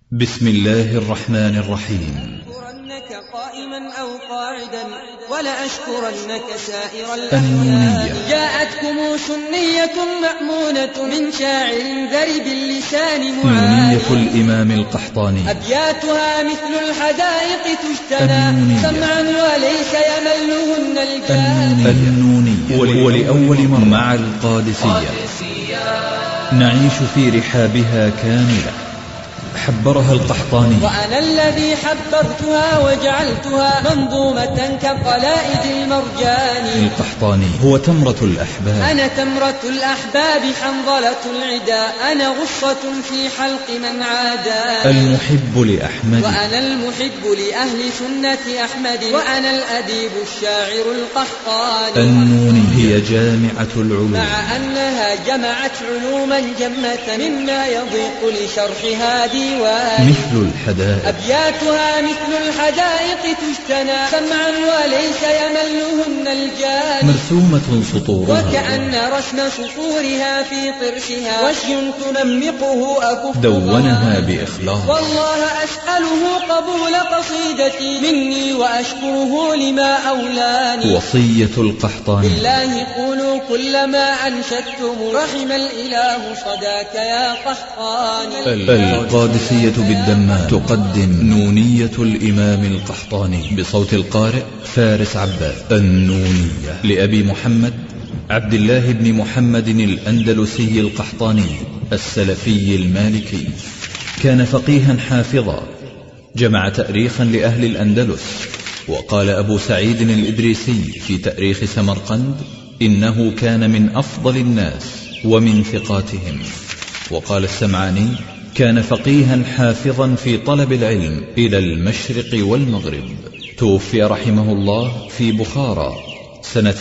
بسم الله الرحمن الرحيم. لأشكرنك قائما أو قاعدا ولأشكرنك سائر الأحيان. جاءتكم سنية مأمونة من شاعر ذرب اللسان معاني. نونية الإمام القحطاني. أبياتها مثل الحدائق تجتنى سمعا وليس يملهن الجاني. النونية ولأول مرة مع القادسية نعيش في رحابها كاملة. حبرها القحطاني. وأنا الذي حبرتها وجعلتها منظومة كقلائد المرجان. القحطاني هو تمرة الأحباب. أنا تمرة الأحباب حنظلة العدا. أنا غصة في حلق من عاداني. المحب لأحمد. وأنا المحب لأهل سنة أحمد. وأنا الأديب الشاعر القحطاني. النوني هي جامعة العلوم، مع أنها جمعت علوما جمة مما يضيق لشرحها ديواني. مثل الحدائق. أبياتها مثل الحدائق تجتنى سمعا وليس يملهن الجاني. مرسومة سطورها وكأن رسم سطورها في طرشها وشي تنمقه أكف. دونها بإخلاص. والله أسأله قبول قصيدتي مني وأشكره لما أولاني. وصية القحطاني. بالله قولوا كل ما أنشدتم رحم الإله صداك يا قحطاني. القادسية بالدمام تقدم نونية الإمام القحطاني بصوت القارئ فارس عباس. النونية لأبي محمد عبد الله بن محمد الأندلسي القحطاني السلفي المالكي. كان فقيها حافظا، جمع تأريخا لأهل الأندلس. وقال أبو سعيد الإدريسي في تأريخ سمرقند إنه كان من أفضل الناس ومن ثقاتهم. وقال السمعاني كان فقيها حافظا في طلب العلم إلى المشرق والمغرب. توفي رحمه الله في بخارى سنة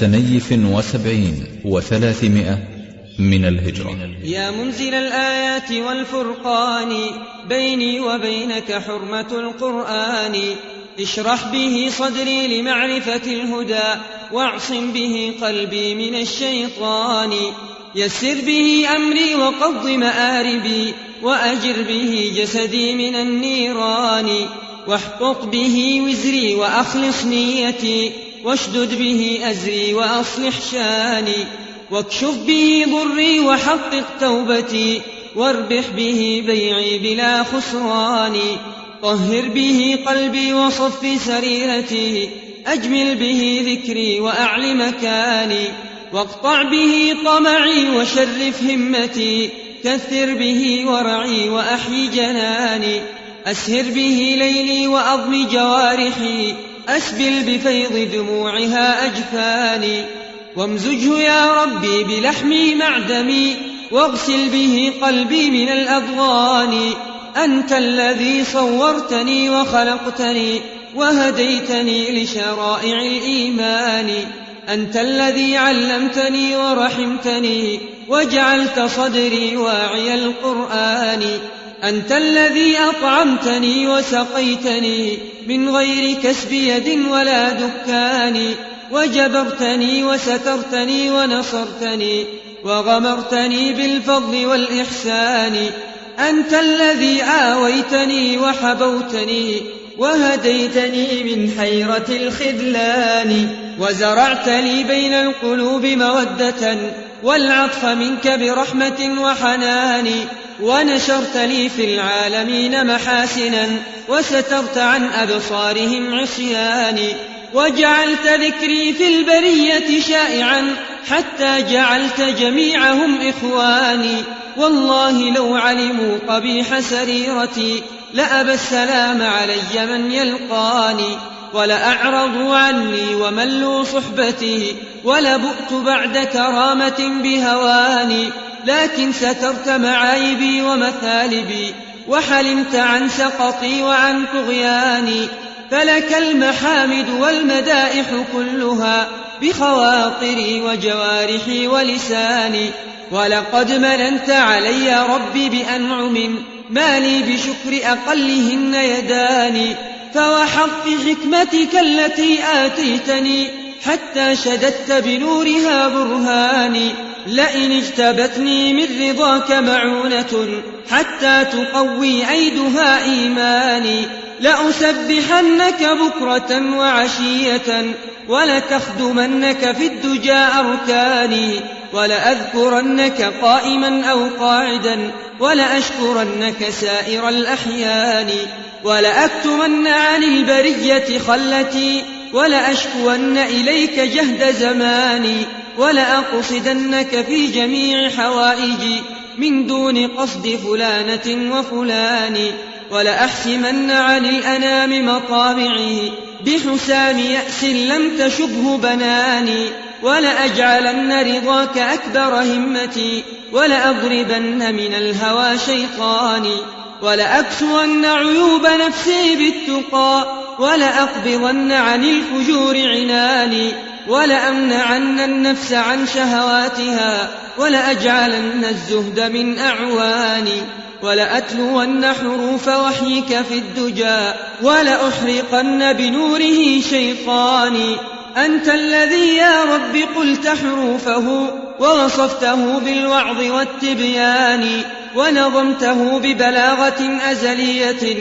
72 و300 من الهجرة. يا منزل الآيات والفرقان بيني وبينك حرمة القرآن. اشرح به صدري لمعرفة الهدى واعصم به قلبي من الشيطان. يسر به أمري وقض مآربي وأجر به جسدي من النيران. واحقق به وزري وأخلص نيتي واشدد به أزري وأصلح شاني. واكشف به ضري وحقق توبتي واربح به بيعي بلا خسران. طهر به قلبي وصف سريرتي أجمل به ذكري وأعل مكاني. واقطع به طمعي وشرف همتي كثر به ورعي وأحيي جناني. أسهر به ليلي وأضم جوارحي أسبل بفيض دموعها أجفاني. وامزجه يا ربي بلحمي مع دمي واغسل به قلبي من الأضغان. أنت الذي صورتني وخلقتني وهديتني لشرائع الإيمان. أنت الذي علمتني ورحمتني وجعلت صدري واعي القرآن. أنت الذي أطعمتني وسقيتني من غير كسب يد ولا دكان. وجبرتني وسترتني ونصرتني وغمرتني بالفضل والإحسان. أنت الذي آويتني وحبوتني وهديتني من حيرة الخذلان. وزرعت لي بين القلوب مودة والعطف منك برحمة وحنان. ونشرت لي في العالمين محاسنا وسترت عن أبصارهم عصياني. وجعلت ذكري في البرية شائعا حتى جعلت جميعهم إخواني. والله لو علموا قبيح سريرتي لأبى السلام علي من يلقاني. ولأعرضوا عني وملوا صحبتي ولبؤت بعد كرامة بهواني. لكن سترت معايبي ومثالبي وحلمت عن سقطي وعن طغياني. فلك المحامد والمدائح كلها بخواطري وجوارحي ولساني. ولقد مننت علي ربي بأنعم ما لي بشكر أقلهن يداني. فوحق حكمتك التي آتيتني حتى شددت بنورها برهاني. لئن اجتبتني من رضاك معونة حتى تقوي أيدها إيماني لأسبحنك بكرة وعشية ولتخدمنك في الدجى أركاني ولأذكرنك قائما أو قاعدا ولأشكرنك سائر الأحيان ولأكتمن عن البرية خلتي ولأشكون إليك جهد زماني ولأقصدنك في جميع حوائجي من دون قصد فلانة وفلان ولأحسمن عن الأنام مطامعي بحسام يأس لم تشبه بناني ولأجعلن رضاك أكبر همتي ولأضربن من الهوى شيطاني ولأكسون عيوب نفسي بالتقى ولأقبضن عن الفجور عناني ولأمنعن النفس عن شهواتها ولأجعلن الزهد من أعواني ولأتلون حروف وحيك في الدجى ولأحرقن بنوره شيطاني أنت الذي يا رب قلت حروفه ووصفته بالوعظ والتبيان ونظمته ببلاغة أزلية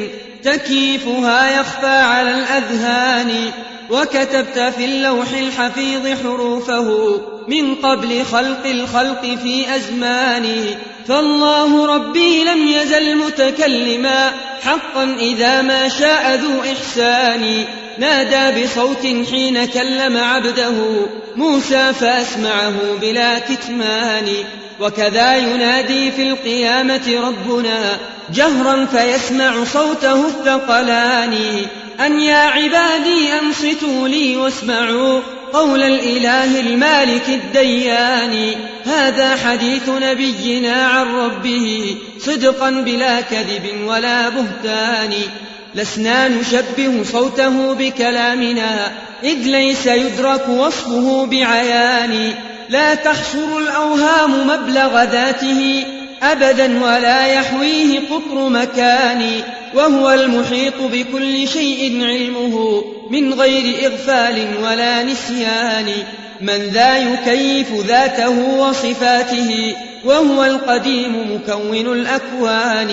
تكييفها يخفى على الأذهان وكتبت في اللوح الحفيظ حروفه من قبل خلق الخلق في أزمانه فالله ربي لم يزل متكلما حقا إذا ما شاء ذو إحسان نادى بصوت حين كلم عبده موسى فأسمعه بلا كتمان وكذا ينادي في القيامة ربنا جهرا فيسمع صوته الثقلان أن يا عبادي أنصتوا لي واسمعوا قول الإله المالك الديان هذا حديث نبينا عن ربه صدقا بلا كذب ولا بهتان لسنا نشبه صوته بكلامنا إذ ليس يدرك وصفه بعيان لا تحصر الأوهام مبلغ ذاته أبدا ولا يحويه قطر مكان وهو المحيط بكل شيء علمه من غير إغفال ولا نسيان من ذا يكيف ذاته وصفاته وهو القديم مكون الأكوان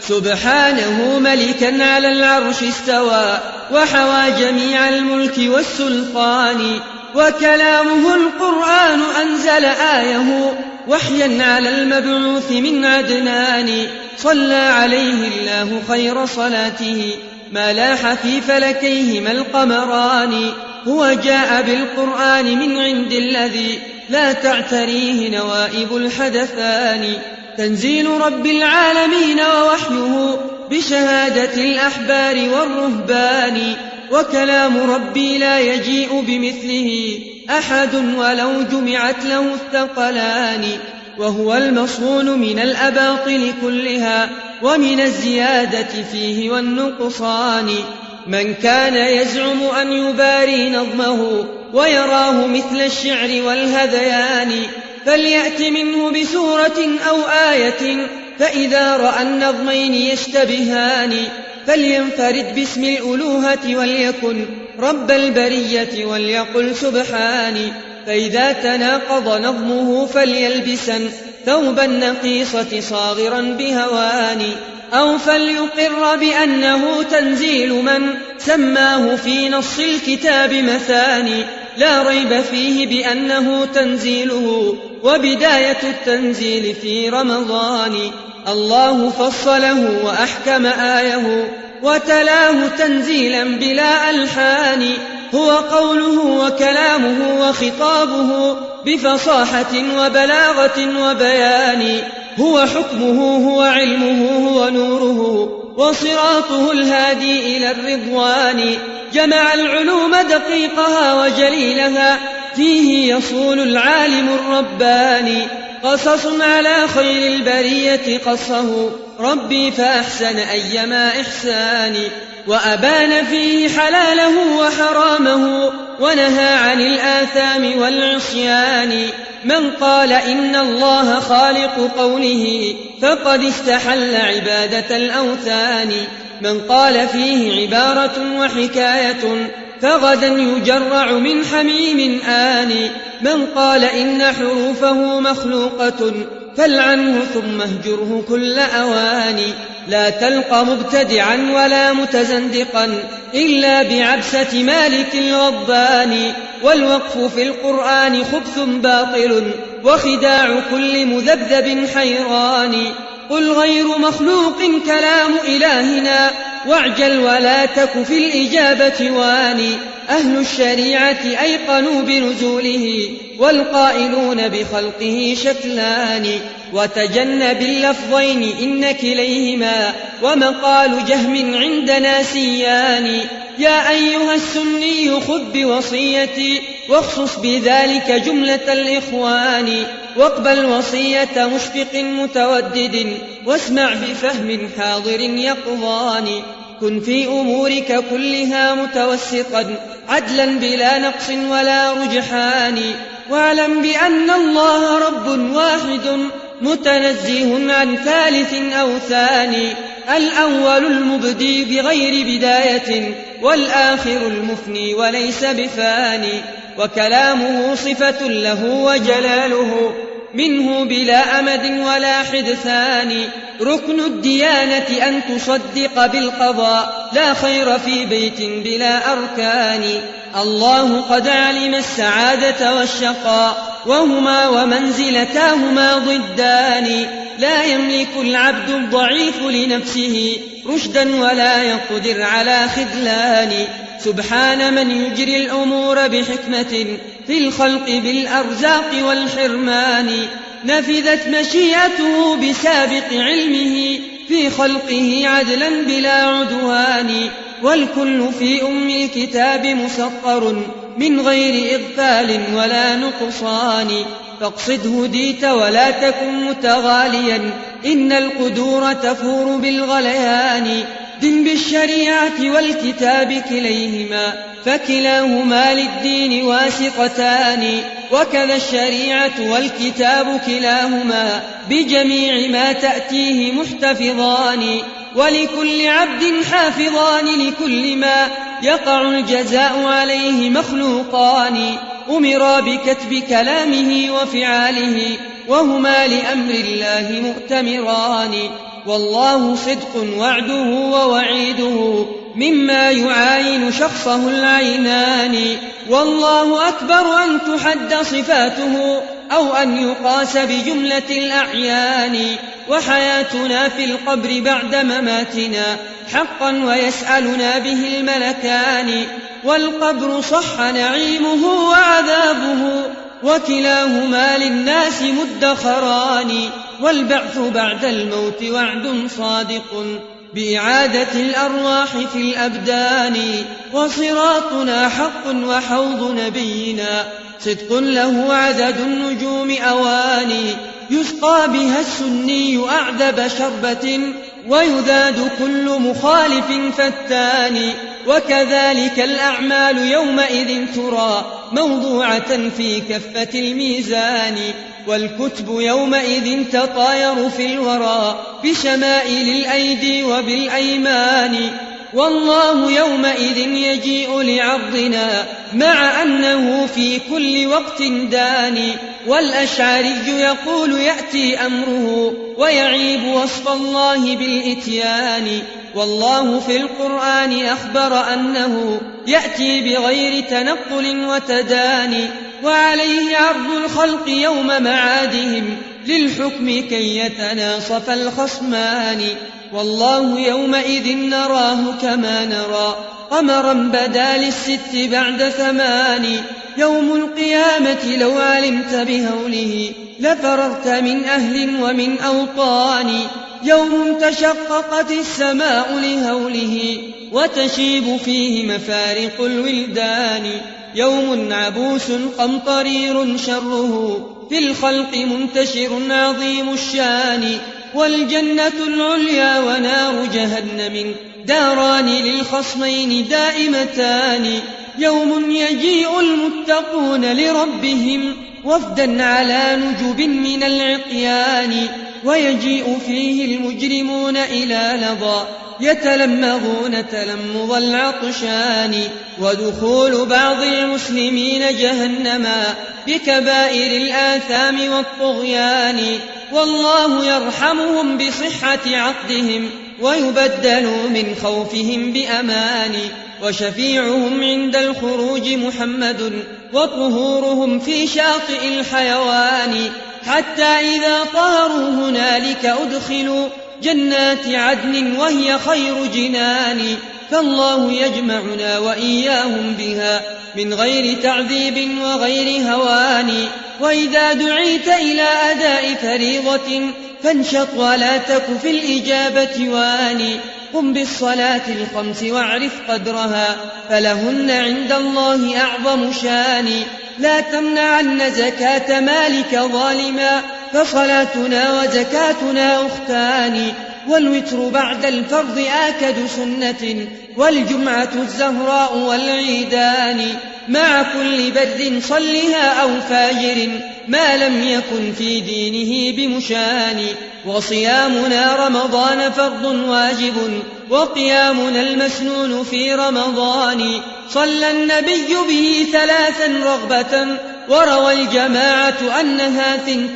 سبحانه ملكا على العرش استوى وحوى جميع الملك والسلطان وكلامه القرآن أنزل آيه وحيا على المبعوث من عدنان صلى عليه الله خير صلاته ما لاح في فلكيهما القمران هو جاء بالقرآن من عند الذي لا تعتريه نوائب الحدثان تنزيل رب العالمين ووحيه بشهادة الأحبار والرهبان وكلام ربي لا يجيء بمثله أحد ولو جمعت له الثقلان وهو المصون من الأباطل كلها ومن الزيادة فيه والنقصان من كان يزعم أن يباري نظمه ويراه مثل الشعر والهذيان فليأت منه بسورة أو آية فإذا رأى النظمين يشتبهان فلينفرد باسم الألوهة وليكن رب البرية وليقل سبحاني فإذا تناقض نظمه فليلبسن ثوب النقيصة صاغرا بهواني أو فليقر بأنه تنزيل من سماه في نص الكتاب مثاني لا ريب فيه بأنه تنزيله وبداية التنزيل في رمضان الله فصله وأحكم آيه وتلاه تنزيلا بلا ألحان هو قوله وكلامه وخطابه بفصاحة وبلاغة وبيان هو حكمه هو علمه هو نوره وصراطه الهادي إلى الرضوان جمع العلوم دقيقها وجليلها فيه يصول العالم الرباني قصص على خير البرية قصه ربي فأحسن أيما إحساني وأبان فيه حلاله وحرامه ونهى عن الآثام والعصيان من قال إن الله خالق قوله فقد استحل عبادة الأوثان من قال فيه عبارة وحكاية فغدا يجرع من حميم آني. من قال إن حروفه مخلوقة فالعنه ثم اهجره كل أواني. لا تلقى مبتدعا ولا متزندقا إلا بعبسة مالك الغضبان. والوقف في القرآن خبث باطل وخداع كل مذبذب حيران. قل غير مخلوق كلام إلهنا واعجل ولا تك في الإجابة واني. أهل الشريعة أيقنوا بنزوله والقائلون بخلقه شكلان. وتجنب اللفظين إن كليهما ومقال جهم عندنا سيان. يا أيها السني خذ بوصيتي واخصص بذلك جملة الإخوان. واقبل وصية مشفق متودد واسمع بفهم حاضر يقظان. كن في أمورك كلها متوسطا عدلا بلا نقص ولا رجحان. واعلم بأن الله رب واحد متنزه عن ثالث أو ثاني. الأول المبدي بغير بداية والآخر المفني وليس بفاني. وكلامه صفة له وجلاله منه بلا أمد ولا حدثان. ركن الديانة أن تصدق بالقضاء لا خير في بيت بلا أركان. الله قد علم السعادة والشقاء وهما ومنزلتاهما ضدان. لا يملك العبد الضعيف لنفسه رشدا ولا يقدر على خذلان. سبحان من يجري الأمور بحكمة في الخلق بالأرزاق والحرمان. نفذت مشيئته بسابق علمه في خلقه عدلا بلا عدوان. والكل في أم الكتاب مسطر من غير إغفال ولا نقصان. فاقصد هديت ولا تكن متغاليا إن القدور تفور بالغليان. دن بالشريعة والكتاب كليهما فكلاهما للدين واسقتان. وكذا الشريعة والكتاب كلاهما بجميع ما تأتيه محتفظان. ولكل عبد حافظان لكل ما يقع الجزاء عليه مخلوقان. أمرا بكتب كلامه وفعاله وهما لأمر الله مؤتمران. والله صدق وعده ووعيده مما يعاين شخصه العينان. والله أكبر أن تحد صفاته أو أن يقاس بجملة الأعيان. وحياتنا في القبر بعد مماتنا حقا ويسألنا به الملكان. والقبر صح نعيمه وعذابه وكلاهما للناس مدخران. والبعث بعد الموت وعد صادق بإعادة الأرواح في الأبدان. وصراطنا حق وحوض نبينا صدق له عدد النجوم أواني. يسقى بها السني أعذب شربة ويذاد كل مخالف فتان. وكذلك الأعمال يومئذ ترى موضوعة في كفة الميزان. والكتب يومئذ تطاير في الورى بشمائل الأيدي وبالأيمان. والله يومئذ يجيء لعرضنا مع أنه في كل وقت داني. والأشعري يقول يأتي أمره ويعيب وصف الله بالإتيان. والله في القرآن أخبر أنه يأتي بغير تنقل وتداني. وعليه عرض الخلق يوم معادهم للحكم كي يتناصف الخصمان. والله يومئذ نراه كما نرى قمرا بدا للست بعد 8. يوم القيامة لو علمت بهوله لفررت من أهل ومن أوطان. يوم تشققت السماء لهوله وتشيب فيه مفارق الولدان. يوم عبوس قمطرير شره في الخلق منتشر عظيم الشان. والجنة العليا ونار جهنم داران للخصمين دائمتان. يوم يجيء المتقون لربهم وفدا على نجب من العقيان. ويجيء فيه المجرمون إلى لظى يتلمغون تلمظ العطشان، ودخول بعض المسلمين جهنما بكبائر الآثام والطغيان، والله يرحمهم بصحة عقدهم ويبدلوا من خوفهم بأمان، وشفيعهم عند الخروج محمد وطهورهم في شاطئ الحيوان، حتى إذا طهروا هنالك أدخلوا جنات عدن وهي خير جنان، فالله يجمعنا وإياهم بها من غير تعذيب وغير هوان. وإذا دعيت إلى أداء فريضة فانشط ولا تك في الإجابة واني، قم بالصلاة الخمس واعرف قدرها فلهن عند الله أعظم شان، لا تمنعن زكاة مالك ظالما فصلاتنا وزكاتنا أختان، والوتر بعد الفرض آكد سنة والجمعة الزهراء والعيدان، مع كل بر صلها أو فاجر ما لم يكن في دينه بمشان، وصيامنا رمضان فرض واجب وقيامنا المسنون في رمضان، صلى النبي به 3 رغبة وروى الجماعة أنها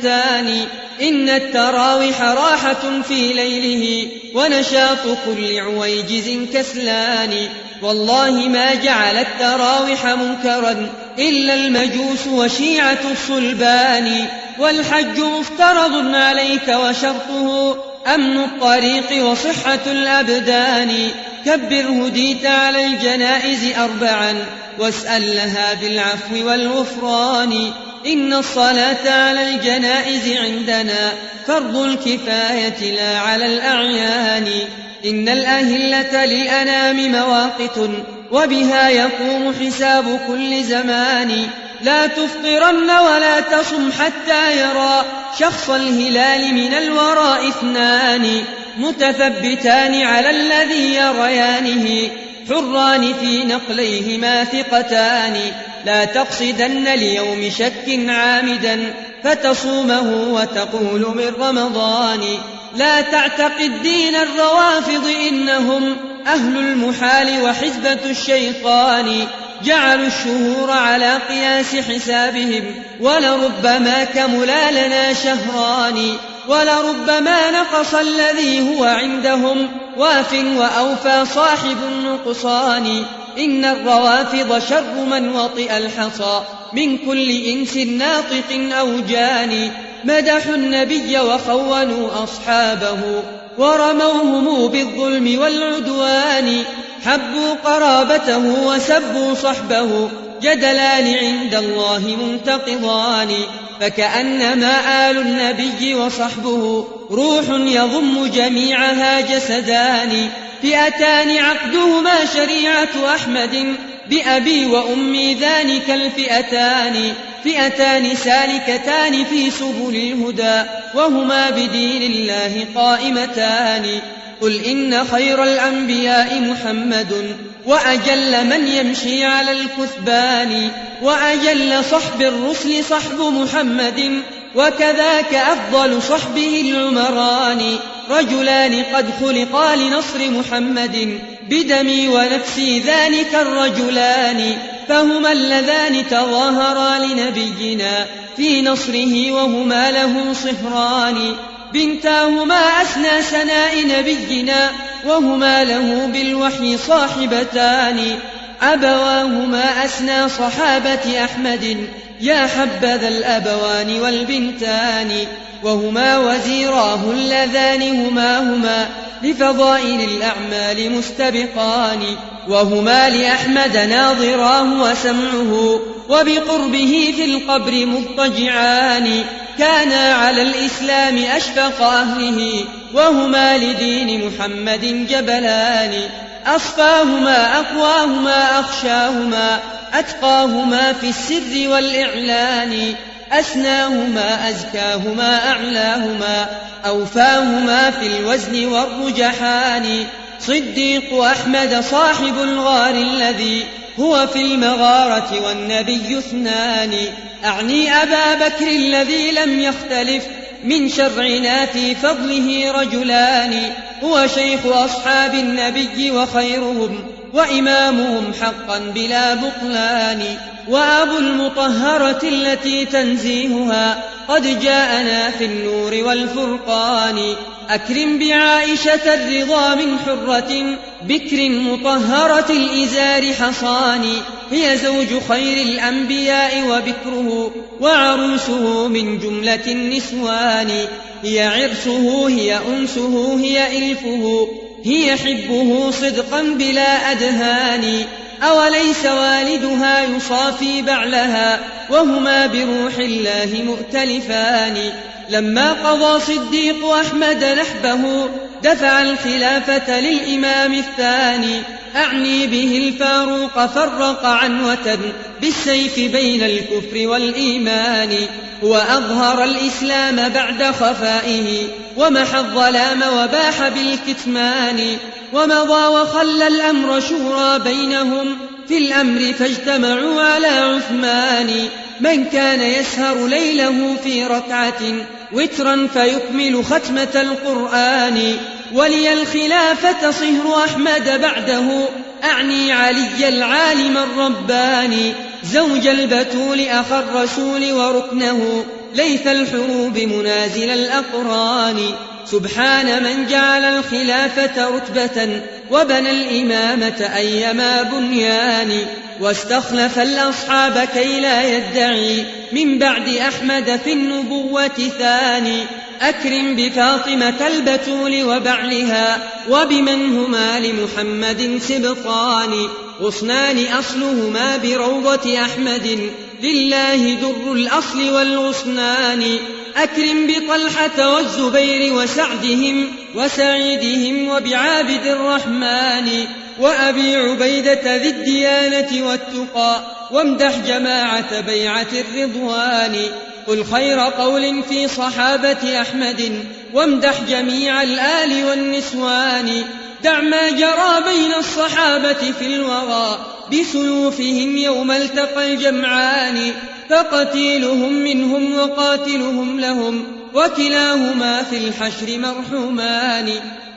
2، إن التراويح راحة في ليله ونشاط كل عويجز كسلان، والله ما جعل التراويح منكرا إلا المجوس وشيعة الصلبان، والحج مفترض عليك وشرطه أمن الطريق وصحة الأبدان، كبر هديت على الجنائز 4 واسأل لها بالعفو والغفران، إن الصلاة على الجنائز عندنا فرض الكفاية لا على الأعيان، إن الأهلة للأنام مواقت وبها يقوم حساب كل زمان، لا تفطرن ولا تصم حتى يرى شخص الهلال من الوراء 2 متثبتان على الذي يريانه حران في نقليهما ثقتان، لا تقصدن ليوم شك عامدا فتصومه وتقول من رمضان، لا تعتقد دين الروافض إنهم أهل المحال وحزبة الشيطان، جعلوا الشهور على قياس حسابهم ولربما كملا لنا شهران، ولربما نقص الذي هو عندهم واف وأوفى صاحب النقصان، إن الروافض شر من وطئ الحصى من كل إنس ناطق أو جان، مدحوا النبي وخونوا أصحابه ورموهم بالظلم والعدوان، حبوا قرابته وسبوا صحبه جدلان عند الله منتقضان، فكأنما آل النبي وصحبه روح يضم جميعها جسدان، فئتان عقدهما شريعة أحمد بأبي وأمي ذلك الفئتان، فئتان سالكتان في سبل الهدى وهما بدين الله قائمتان، قل إن خير الأنبياء محمد وأجل من يمشي على الكثبان، وأجل صحب الرسل صحب محمد وكذاك أفضل صحبه العمران، رجلان قد خلقا لنصر محمد بدمي ونفسي ذلك الرجلان، فهما اللذان تظاهرا لنبينا في نصره وهما له صهران، بنتاهما أسنى سناء نبينا وهما له بالوحي صاحبتان، أبواهما أسنى صحابة أحمد يا حبذا الأبوان والبنتان، وهما وزيراه اللذان هما لفضائل الأعمال مستبقان، وهما لأحمد ناظراه وسمعه وبقربه في القبر مضطجعان، كانا على الإسلام أشفق أهله وهما لدين محمد جبلان، أصفاهما أقواهما أخشاهما أتقاهما في السر والإعلان، أسناهما أزكاهما أعلاهما أوفاهما في الوزن والرجحان، صديق أحمد صاحب الغار الذي هو في المغارة والنبي 2، أعني أبا بكر الذي لم يختلف من شرعنا في فضله رجلان، هو شيخ أصحاب النبي وخيرهم وإمامهم حقا بلا بطلان، وأبو المطهرة التي تنزيهها قد جاءنا في النور والفرقان. أكرم بعائشة الرضا من حرة بكر مطهرة الإزار حصان، هي زوج خير الأنبياء وبكره وعروسه من جملة النسوان، هي عرسه هي أنسه هي إلفه هي حبه صدقا بلا أدهان. أوليس والدها يصافي بعلها وهما بروح الله مؤتلفان. لما قضى صديق أحمد نحبه دفع الخلافة للإمام الثاني، أعني به الفاروق فرق عنوة بالسيف بين الكفر والإيمان، وأظهر الإسلام بعد خفائه ومحى الظلام وباح بالكتمان، ومضى وخلى الأمر شورى بينهم في الأمر فاجتمعوا على عثمان. من كان يسهر ليله في ركعة وترا فيكمل ختمة القرآن، ولي الخلافة صهر أحمد بعده، أعني علي العالم الرباني، زوج البتول أخا الرسول وركنه ليث الحروب منازل الأقران. سبحان من جعل الخلافة رتبة وبنى الإمامة أيما بنيان، واستخلف الأصحاب كي لا يدعي من بعد أحمد في النبوة ثاني. أكرم بفاطمة البتول وبعلها وبمن هما لمحمد سبطان، غصنان أصلهما بروضة أحمد لله در الأصل والغصنان. أكرم بطلحة والزبير وسعدهم وسعيدهم وبعابد الرحمن، وأبي عبيدة ذي الديانة والتقى، وامدح جماعة بيعة الرضوان. قل خير قول في صحابة أحمد وامدح جميع الآل والنسوان. دع ما جرى بين الصحابة في الوغى بسيوفهم يوم التقى الجمعان، فقتيلهم منهم وقاتلهم لهم وكلاهما في الحشر مرحومان.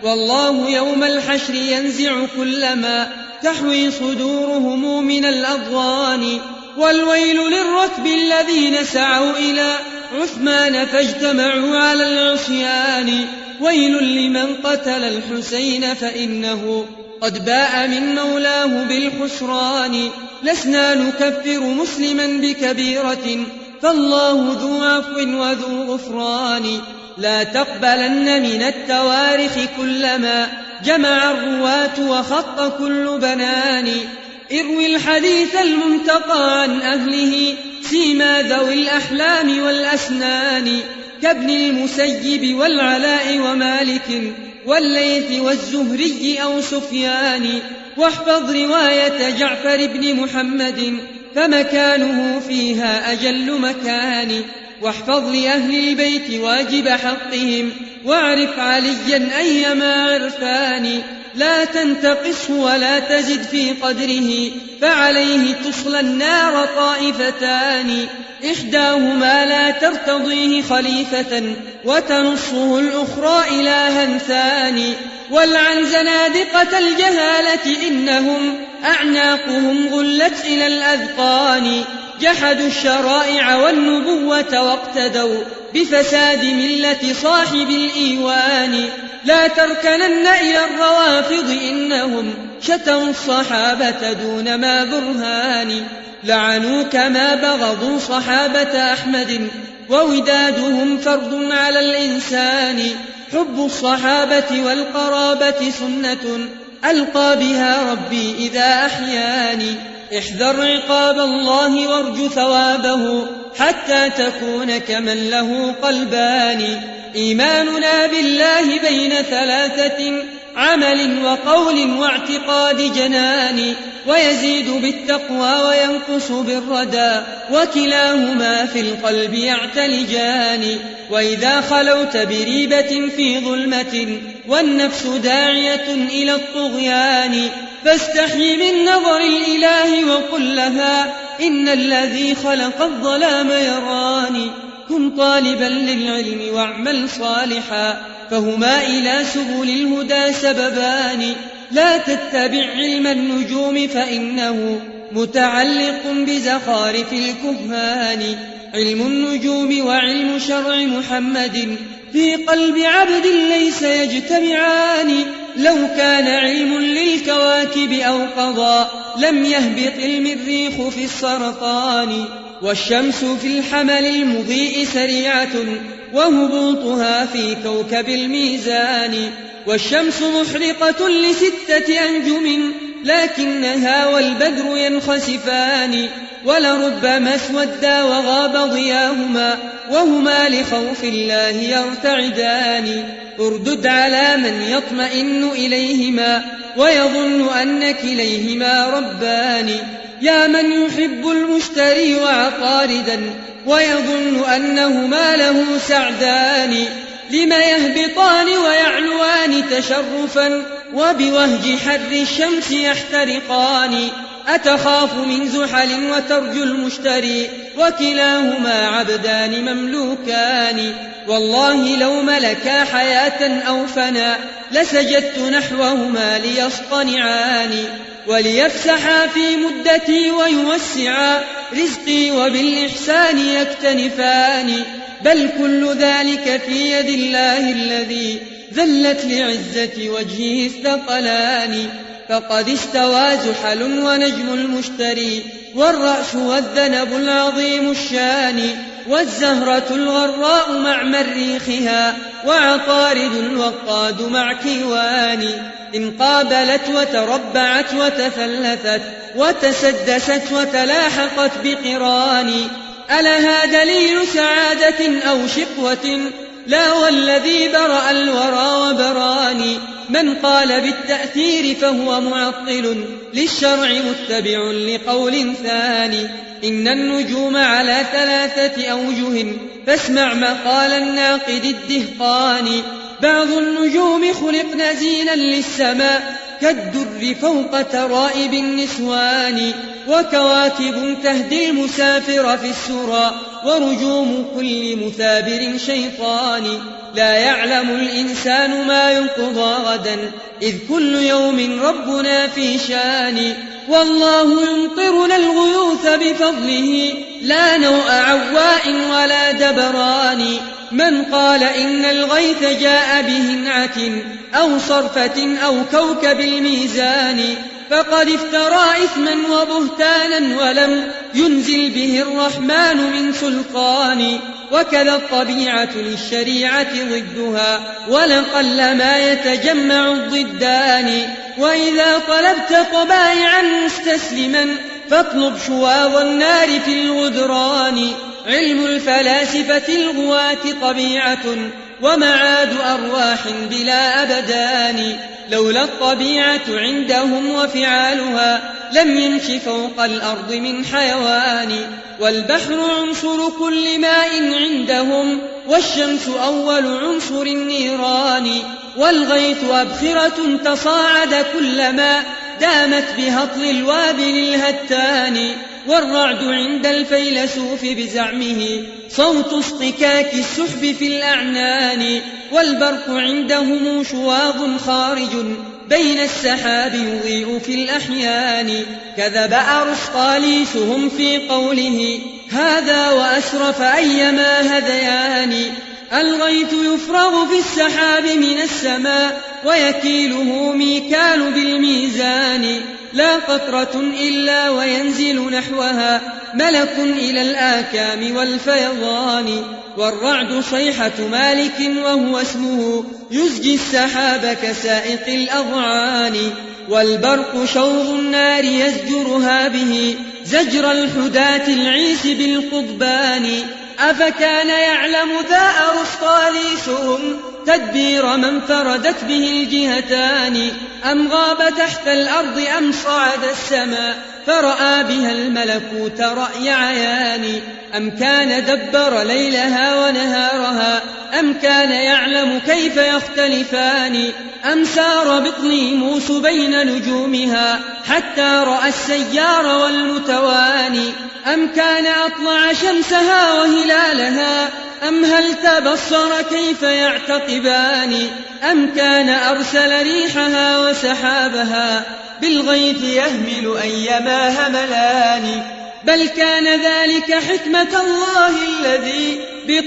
والله يوم الحشر ينزع كل ما تحوي صدورهم من الأضغان. والويل للركب الذين سعوا إلى عثمان فاجتمعوا على العصيان. ويل لمن قتل الحسين فإنه قد باء من مولاه بالخسران. لسنا نكفر مسلما بكبيرة فالله ذو عفو وذو غفران. لا تقبلن من التواريخ كلما جمع الرواة وخط كل بنان. اروي الحديث المنتقى عن أهله سيما ذوي الأحلام والأسنان، كابن المسيب والعلاء ومالك والليث والزهري أو سفيان. واحفظ رواية جعفر بن محمد فمكانه فيها أجل مكان. واحفظ لأهل البيت واجب حقهم واعرف عليا أيما عرفان. لا تنتقصه ولا تزد في قدره فعليه تصلى النار طائفتان. إحداهما لا ترتضيه خليفة وتنصه الأخرى إلها ثاني. والعن زنادقة الجهالة إنهم أعناقهم غلت إلى الأذقان. جحدوا الشرائع والنبوة واقتدوا بفساد ملة صاحب الإيوان. لا تركنن إلى الروافض إنهم شتموا الصحابة دون ما برهان. لعنوا كما بغضوا صحابة أحمد وودادهم فرض على الإنسان. حب الصحابة والقرابة سنة ألقى بها ربي إذا أحياني. احذر عقاب الله وارجو ثوابه حتى تكون كمن له قلبان. إيماننا بالله بين ثلاثة عمل وقول واعتقاد جنان. ويزيد بالتقوى وينقص بالردى وكلاهما في القلب يعتلجان. وإذا خلوت بريبة في ظلمة والنفس داعية إلى الطغيان فاستحي من نظر الإله وقل لها إن الذي خلق الظلام يراني. كن طالبا للعلم واعمل صالحا، فهما إلى سبل الهدى سببان. لا تتبع علم النجوم فإنه متعلق بزخارف الكهان. علم النجوم وعلم شرع محمد في قلب عبد ليس يجتمعان. لو كان علم للكواكب أو قضاء لم يهبط المريخ في السرطان. والشمس في الحمل المضيء سريعة وهبوطها في كوكب الميزان. والشمس محرقة ل6 أنجم لكنها والبدر ينخسفان. ولربما اسودا وغاب ضياهما وهما لخوف الله يرتعدان. اردد على من يطمئن إليهما ويظن أن كليهما ربان. يا من يحب المشتري وعطاردا ويظن أنهما له سعدان. لم يهبطان ويعلوان تشرفا وبوهج حر الشمس يحترقان. أتخاف من زحل وترجو المشتري وكلاهما عبدان مملوكان. والله لو ملكا حياة أو فنا لسجدت نحوهما ليصطنعان. وليفسحا في مدتي ويوسعا رزقي وبالإحسان يكتنفان. بل كل ذلك في يد الله الذي ذلت لعزة وجهه الثقلان. فقد استوى زحل ونجم المشتري والرأس والذنب العظيم الشان. والزهرة الغراء مع مريخها وعطارد الوقاد مع كيوان. إن قابلت وتربعت وتثلثت وتسدست وتلاحقت بقران. ألها دليل سعادة أو شقوة؟ لا والذي برأ الورى وبراني. من قال بالتأثير فهو معطل للشرع متبع لقول ثاني. إن النجوم على 3 أوجه فاسمع مقال الناقد الدهقاني. بعض النجوم خلقن زينا للسماء كالدر فوق ترائب النسوان. وكواكب تهدي المسافر في السرى ورجوم كل مثابر شيطان. لا يعلم الإنسان ما ينقضى غدا إذ كل يوم ربنا في شان. والله يمطرنا الغيوث بفضله لا نوء عواء ولا دبران. من قال إن الغيث جاء بهنعة أو صرفة أو كوكب الميزان فقد افترى إثما وبهتانا ولم ينزل به الرحمن من سلطان. وكذا الطبيعة للشريعة ضدها ولقل ما يتجمع الضدان. وإذا طلبت طبائعا مستسلما فاطلب شواظ النار في الغدران. علم الفلاسفة الغواة طبيعة ومعاد أرواح بلا أبدان. لولا الطبيعة عندهم وفعالها لم يمش فوق الأرض من حيوان. والبحر عنصر كل ماء عندهم والشمس أول عنصر النيران. والغيث أبخرة تصاعد كلما دامت بهطل الوابل الهتان. والرعد عند الفيلسوف بزعمه صوت اصطكاك السحب في الأعنان. والبرق عندهم شواظ خارج بين السحاب يضيء في الأحيان. كذب أرسطاليسهم في قوله هذا وأسرف أيما هذيان. الغيث يفرغ في السحاب من السماء ويكيله ميكال بالميزان. لا قطرة إلا وينزل نحوها ملك إلى الآكام والفيضان. والرعد صيحة مالك وهو اسمه يزجي السحاب كسائق الأضعان. والبرق شوظ النار يزجرها به زجر الحداة العيس بالقضبان. أفكان يعلم ذا أرسطاليسهم تدبير من فردت به الجهتان أم غاب تحت الأرض أم صعد السماء فرأى بها الملكوت رأي عيان أم كان دبر ليلها ونهارها أم كان يعلم كيف يختلفان أم سار بطليموس بين نجومها حتى رأى السيار والمتواني أم كان أطلع شمسها وهلالها أم هل تبصر كيف يعتقبان أم كان أرسل ريحها وسحابها بالغيث يهمل أيما هملان بل كان ذلك حكمة الله الذي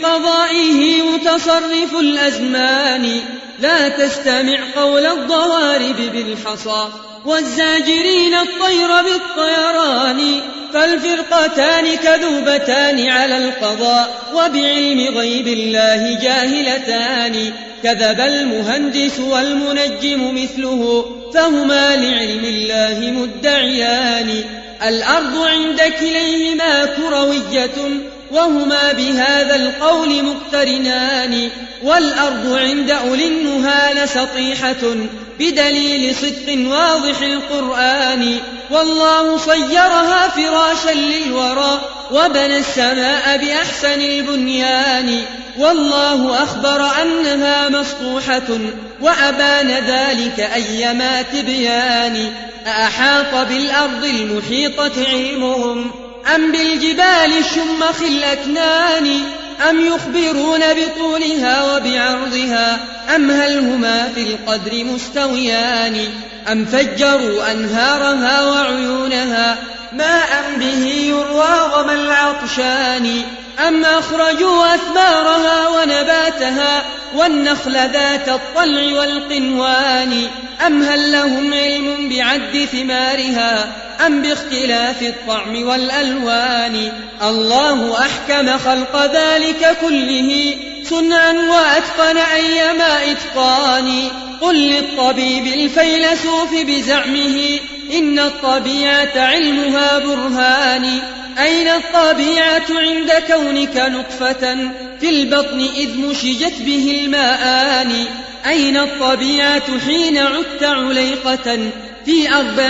بقضائه متصرف الأزمان لا تستمع قول الضوارب بالحصى والزاجرين الطير بالطيران فالفرقتان كذوبتان على القضاء وبعلم غيب الله جاهلتان كذب المهندس والمنجم مثله فهما لعلم الله مدعيان الأرض عند كليهما كروية وهما بهذا القول مقترنان والأرض عند أولي النهى لسطيحة بدليل صدق واضح القرآن والله صيرها فراشا للورى وبنى السماء بأحسن البنيان والله أخبر أنها مسطوحة وأبان ذلك أيما تبيان أأحاط بالأرض المحيطة علمهم أم بالجبال الشمخ الأكنان أم يخبرون بطولها وبعرضها أم هل هما في القدر مستويان أم فجروا أنهارها وعيونها ماء به يروى ظما العطشان أم أخرجوا أثمارها ونباتها والنخل ذات الطلع والقنوان أم هل لهم علم بعد ثمارها أم باختلاف الطعم والألوان الله أحكم خلق ذلك كله صنعا وأتقن أيما إتقان قل للطبيب الفيلسوف بزعمه إن الطبيعة علمها برهان أين الطبيعة عند كونك نطفة في البطن إذ مشجت به الماءان أين الطبيعة حين عدت عليقة في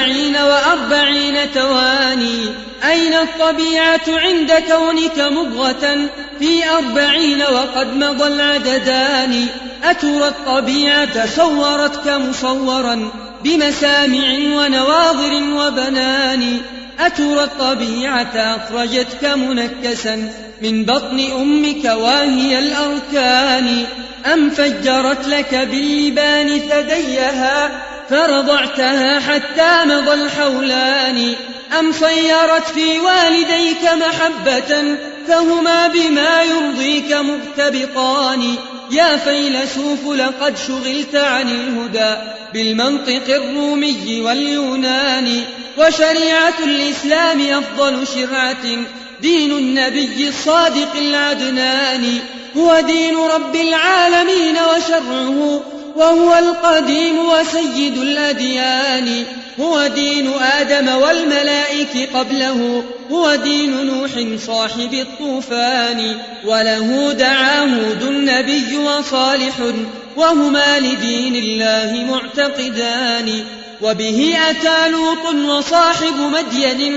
44 تواني أين الطبيعة عند كونك مضغة في 40 وقد مضى العددان أترى الطبيعة صورتك مصورا بمسامع ونواظر وبنان أترى الطبيعة أخرجتك منكسا من بطن أمك واهي الأركان أم فجرت لك باللبان ثديها فرضعتها حتى مضى الحولان أم صيرت في والديك محبة فهما بما يرضيك مبتبطان يا فيلسوف لقد شغلت عن الهدى بالمنطق الرومي واليوناني وشريعة الإسلام أفضل شرعة دين النبي الصادق العدنان هو دين رب العالمين وشرعه وهو القديم وسيد الأديان هو دين آدم والملائك قبله هو دين نوح صاحب الطوفان وله دعا هود النبي وصالح وهما لدين الله معتقدان وبه أتى لوط وصاحب مدين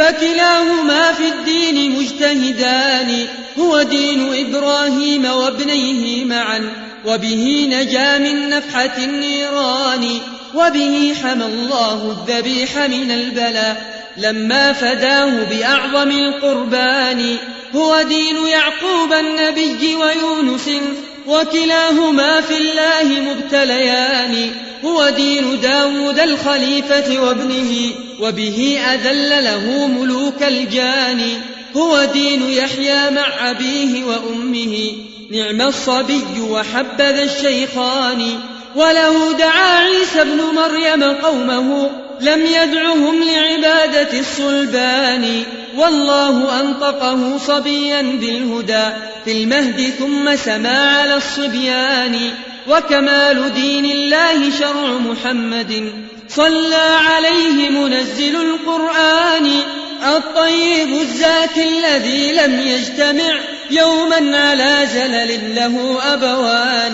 فكلاهما في الدين مجتهدان هو دين إبراهيم وابنيه معا وبه نجا من نفحة النيران وبه حمى الله الذبيح من البلاء لما فداه بأعظم القربان هو دين يعقوب النبي ويونس وكلاهما في الله مبتليان هو دين داود الخليفة وابنه وبه أذل له ملوك الجان هو دين يحيى مع أبيه وأمه نعم الصبي وحبذا الشيخان وله دعا عيسى ابن مريم قومه لم يدعهم لعبادة الصلبان والله أنطقه صبيا بالهدى في المهد ثم سما على الصبيان وكمال دين الله شرع محمد صلى عليه منزل القرآن الطيب الزاكي الذي لم يجتمع يوما على زلل له أبوان،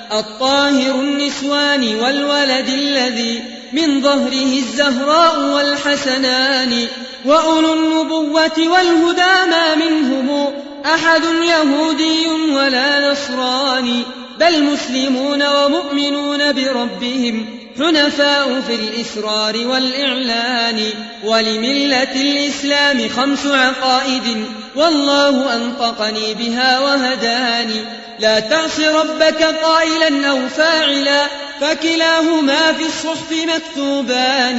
الطاهر النسوان والولد الذي من ظهره الزهراء والحسنان، وأولو النبوة والهدى ما منهم أحد يهودي ولا نصراني، بل مسلمون ومؤمنون بربهم حنفاء في الإسرار والإعلان. ولملة الإسلام 5 عقائد والله أنطقني بها وهداني، لا تعص ربك قائلا أو فاعلا فكلاهما في الصحف مكتوبان،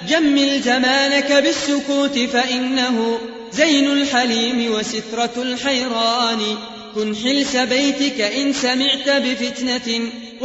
جمل زمانك بالسكوت فإنه زين الحليم وسترة الحيران، كن حلس بيتك إن سمعت بفتنة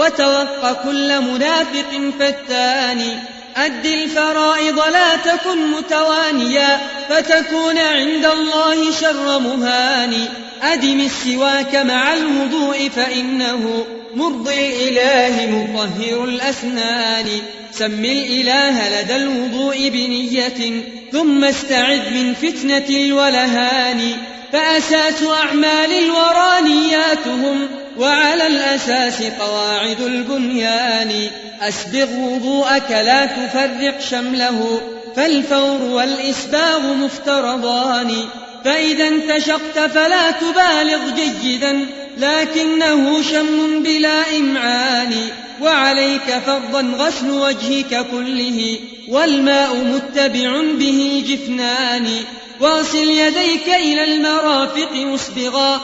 وتوق كل منافق فتان، أد الفرائض لا تكن متوانيا فتكون عند الله شر مهان، أدم السواك مع الوضوء فإنه مرضي الإله مطهر الأسنان، سم الإله لدى الوضوء بنية ثم استعذ من فتنة الولهان، فأساس أعمال الورى نياتهم وعلى الأساس قواعد البنيان، أسبغ وضوءك لا تفرق شمله فالفور والإسباغ مفترضان، فإذا انتشقت فلا تبالغ جيدا لكنه شم بلا إمعان، وعليك فرضا غسل وجهك كله والماء متبع به الجفنان، واغسل يديك إلى المرافق مسبغا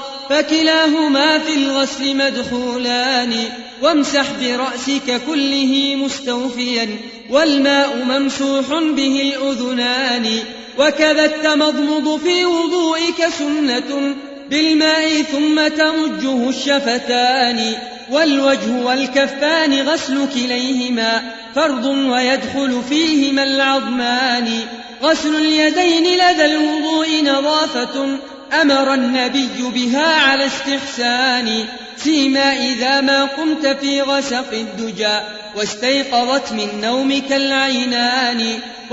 فكلاهما في الغسل مدخولان، وامسح برأسك كله مستوفيا والماء ممسوح به الأذنان، وكذا التمضمض في وضوئك سنة بالماء ثم تمجه الشفتان، والوجه والكفان غسل كليهما فرض ويدخل فيهما العظمان، غسل اليدين لدى الوضوء نظافة أمر النبي بها على استحسان، سيما إذا ما قمت في غسق الدجى واستيقظت من نومك العينان،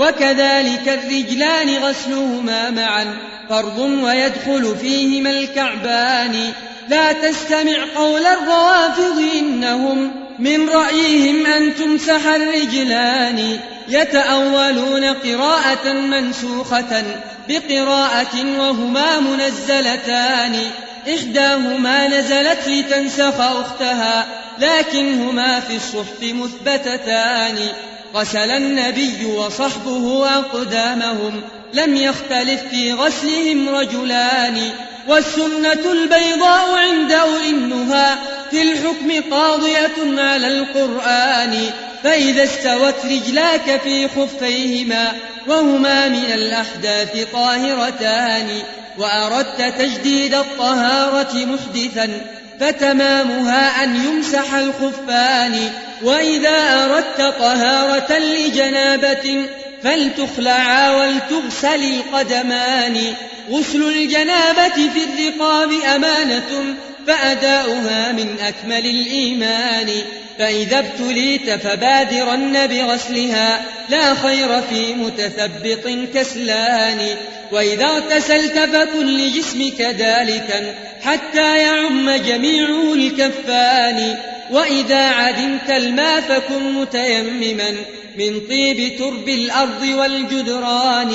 وكذلك الرجلان غسلهما معا فرض ويدخل فيهما الكعبان، لا تستمع قول الروافض إنهم من رأيهم أن تمسح الرجلان، يتأولون قراءة منسوخة بقراءة وهما منزلتان، إحداهما نزلت لتنسخ أختها لكنهما في الصحف مثبتتان، غسل النبي وصحبه أقدامهم لم يختلف في غسلهم رجلان، والسنة البيضاء عند أولي النهى في الحكم قاضية على القرآن، فإذا استوت رجلاك في خفيهما وهما من الأحداث طاهرتان، وأردت تجديد الطهارة محدثا فتمامها أن يمسح الخفان، وإذا أردت طهارة لجنابة فلتخلعا ولتغسل القدمان، غسل الجنابة في الرقاب أمانة فأداؤها من أكمل الإيمان، فإذا ابتليت فبادرن بغسلها لا خير في متثبط كسلان، وإذا اغتسلت فكن لجسمك دالكا حتى يعم جميعه الكفان، وإذا عدمت الماء فكن متيمما من طيب ترب الأرض والجدران،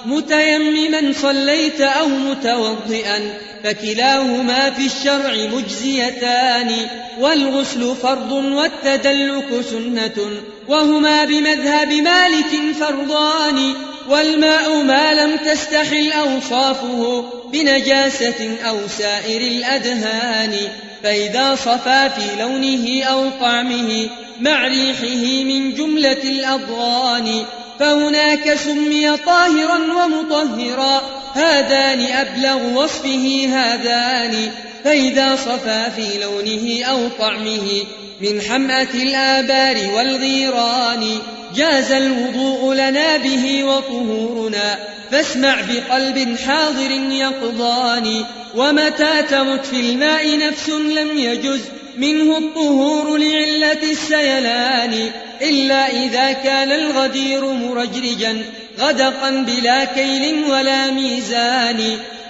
متيمما صليت أو متوضئا فكلاهما في الشرع مجزيتان، والغسل فرض والتدلك سنة وهما بمذهب مالك فرضان، والماء ما لم تستحل أوصافه بنجاسة أو سائر الأدهان، فإذا صفى في لونه أو طعمه مع ريحه من جملة الأضغان فهناك سمي طاهرا ومطهرا، هذان أبلغ وصفه هذان، فإذا صفى في لونه أو طعمه من حمأة الآبار والغيران جاز الوضوء لنا به وطهورنا، فاسمع بقلب حاضر يقضان، ومتى تمت في الماء نفس لم يجز منه الطهور لعلة السيلان، إلا إذا كان الغدير مرجرجا غدقا بلا كيل ولا ميزان،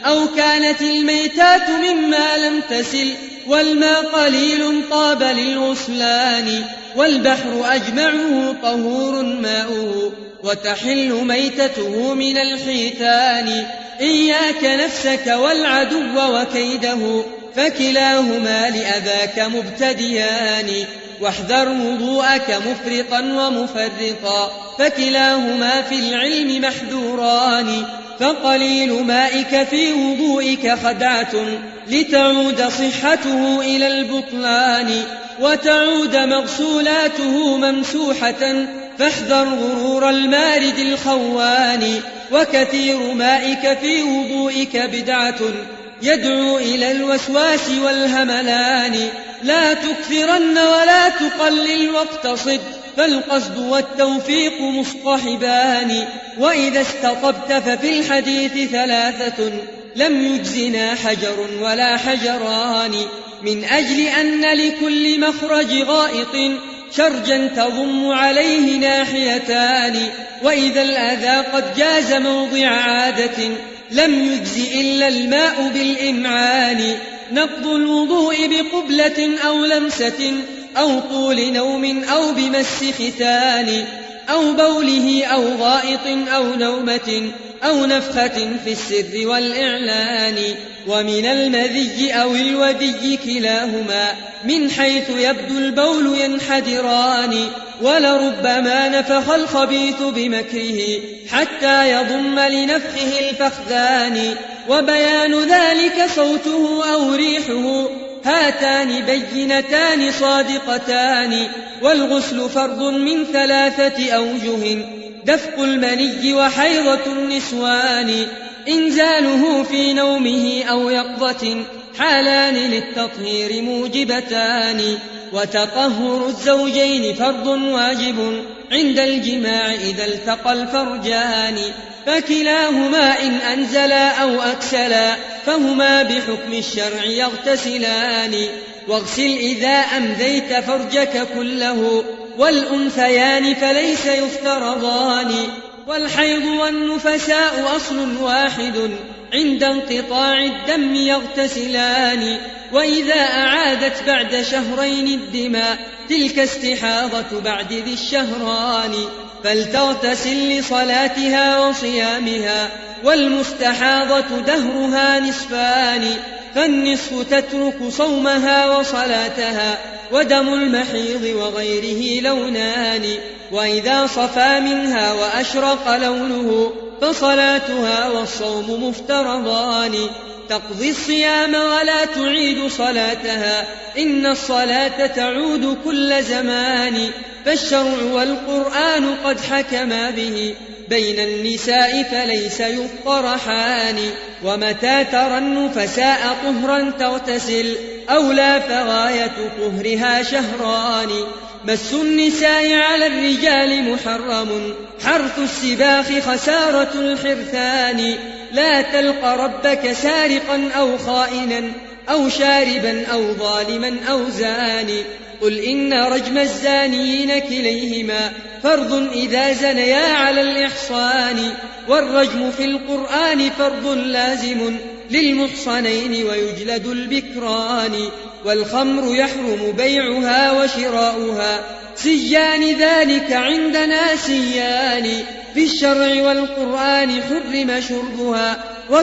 أو كانت الميتات مما لم تسل والماء قليل طاب للغسلان والبحر أجمعه طهور ماؤه وتحل ميتته من الحيتان إياك نفسك والعدو وكيده فكلاهما لأذاك مبتديان واحذر وضوءك مفرطا ومفرطا فكلاهما في العلم محذوران فقليل مائك في وضوئك خدعة لتعود صحته إلى البطلان وتعود مغسولاته ممسوحة فاحذر غرور المارد الخوان وكثير مائك في وضوئك بدعة يدعو إلى الوسواس والهملان لا تكثرن ولا تقلل واقتصد فالقصد والتوفيق مصطحبان وإذا استطبت ففي الحديث ثلاثة لم يجزنا حجر ولا حجران من أجل أن لكل مخرج غائط شرجا تضم عليه ناحيتان وإذا الأذى قد جاز موضع عادة لم يجز إلا الماء بالإمعان نقض الوضوء بقبلة أو لمسة أو طول نوم أو بمس ختان أو بوله أو غائط أو نومة أو نفخة في السر والإعلان ومن المذي أو الودي كلاهما من حيث يبدو البول ينحدران ولربما نفخ الخبيث بمكره حتى يضم لنفخه الفخذان وبيان ذلك صوته أو ريحه هاتان بينتان صادقتان والغسل فرض من 3 أوجه دفق المني وحيضة النسوان إنزاله في نومه أو يقظة حالان للتطهير موجبتان وتطهر الزوجين فرض واجب عند الجماع إذا التقى الفرجان فكلاهما إن أنزلا أو أكسلا فهما بحكم الشرع يغتسلان واغسل إذا أمذيت فرجك كله والأنثيان فليس يفترضان والحيض والنفساء أصل واحد عند انقطاع الدم يغتسلان وإذا أعادت بعد شهرين الدماء تلك استحاضة بعد ذي الشهران فلتغتسل لصلاتها وصيامها والمستحاضة دهرها نصفان فالنصف تترك صومها وصلاتها ودم المحيض وغيره لونان وإذا صفى منها وأشرق لونه فصلاتها والصوم مفترضان تقضي الصيام ولا تعيد صلاتها إن الصلاة تعود كل زمان فالشرع والقرآن قد حكما به بين النساء فليس يفطرحان ومتى ترى النفساء طهرا تغتسل أولى فغاية طهرها شهران مس النساء على الرجال محرم حرث السباخ خسارة الحرثان لا تلق ربك سارقا أو خائنا أو شاربا أو ظالما أو زاني قل إن رجم الزانيين كليهما فرض إذا زنيا على الإحصان والرجم في القرآن فرض لازم للمحصنين ويجلد البكران والخمر يحرم بيعها وشراؤها سيان ذلك عندنا سيان في الشرع والقرآن حرم شربها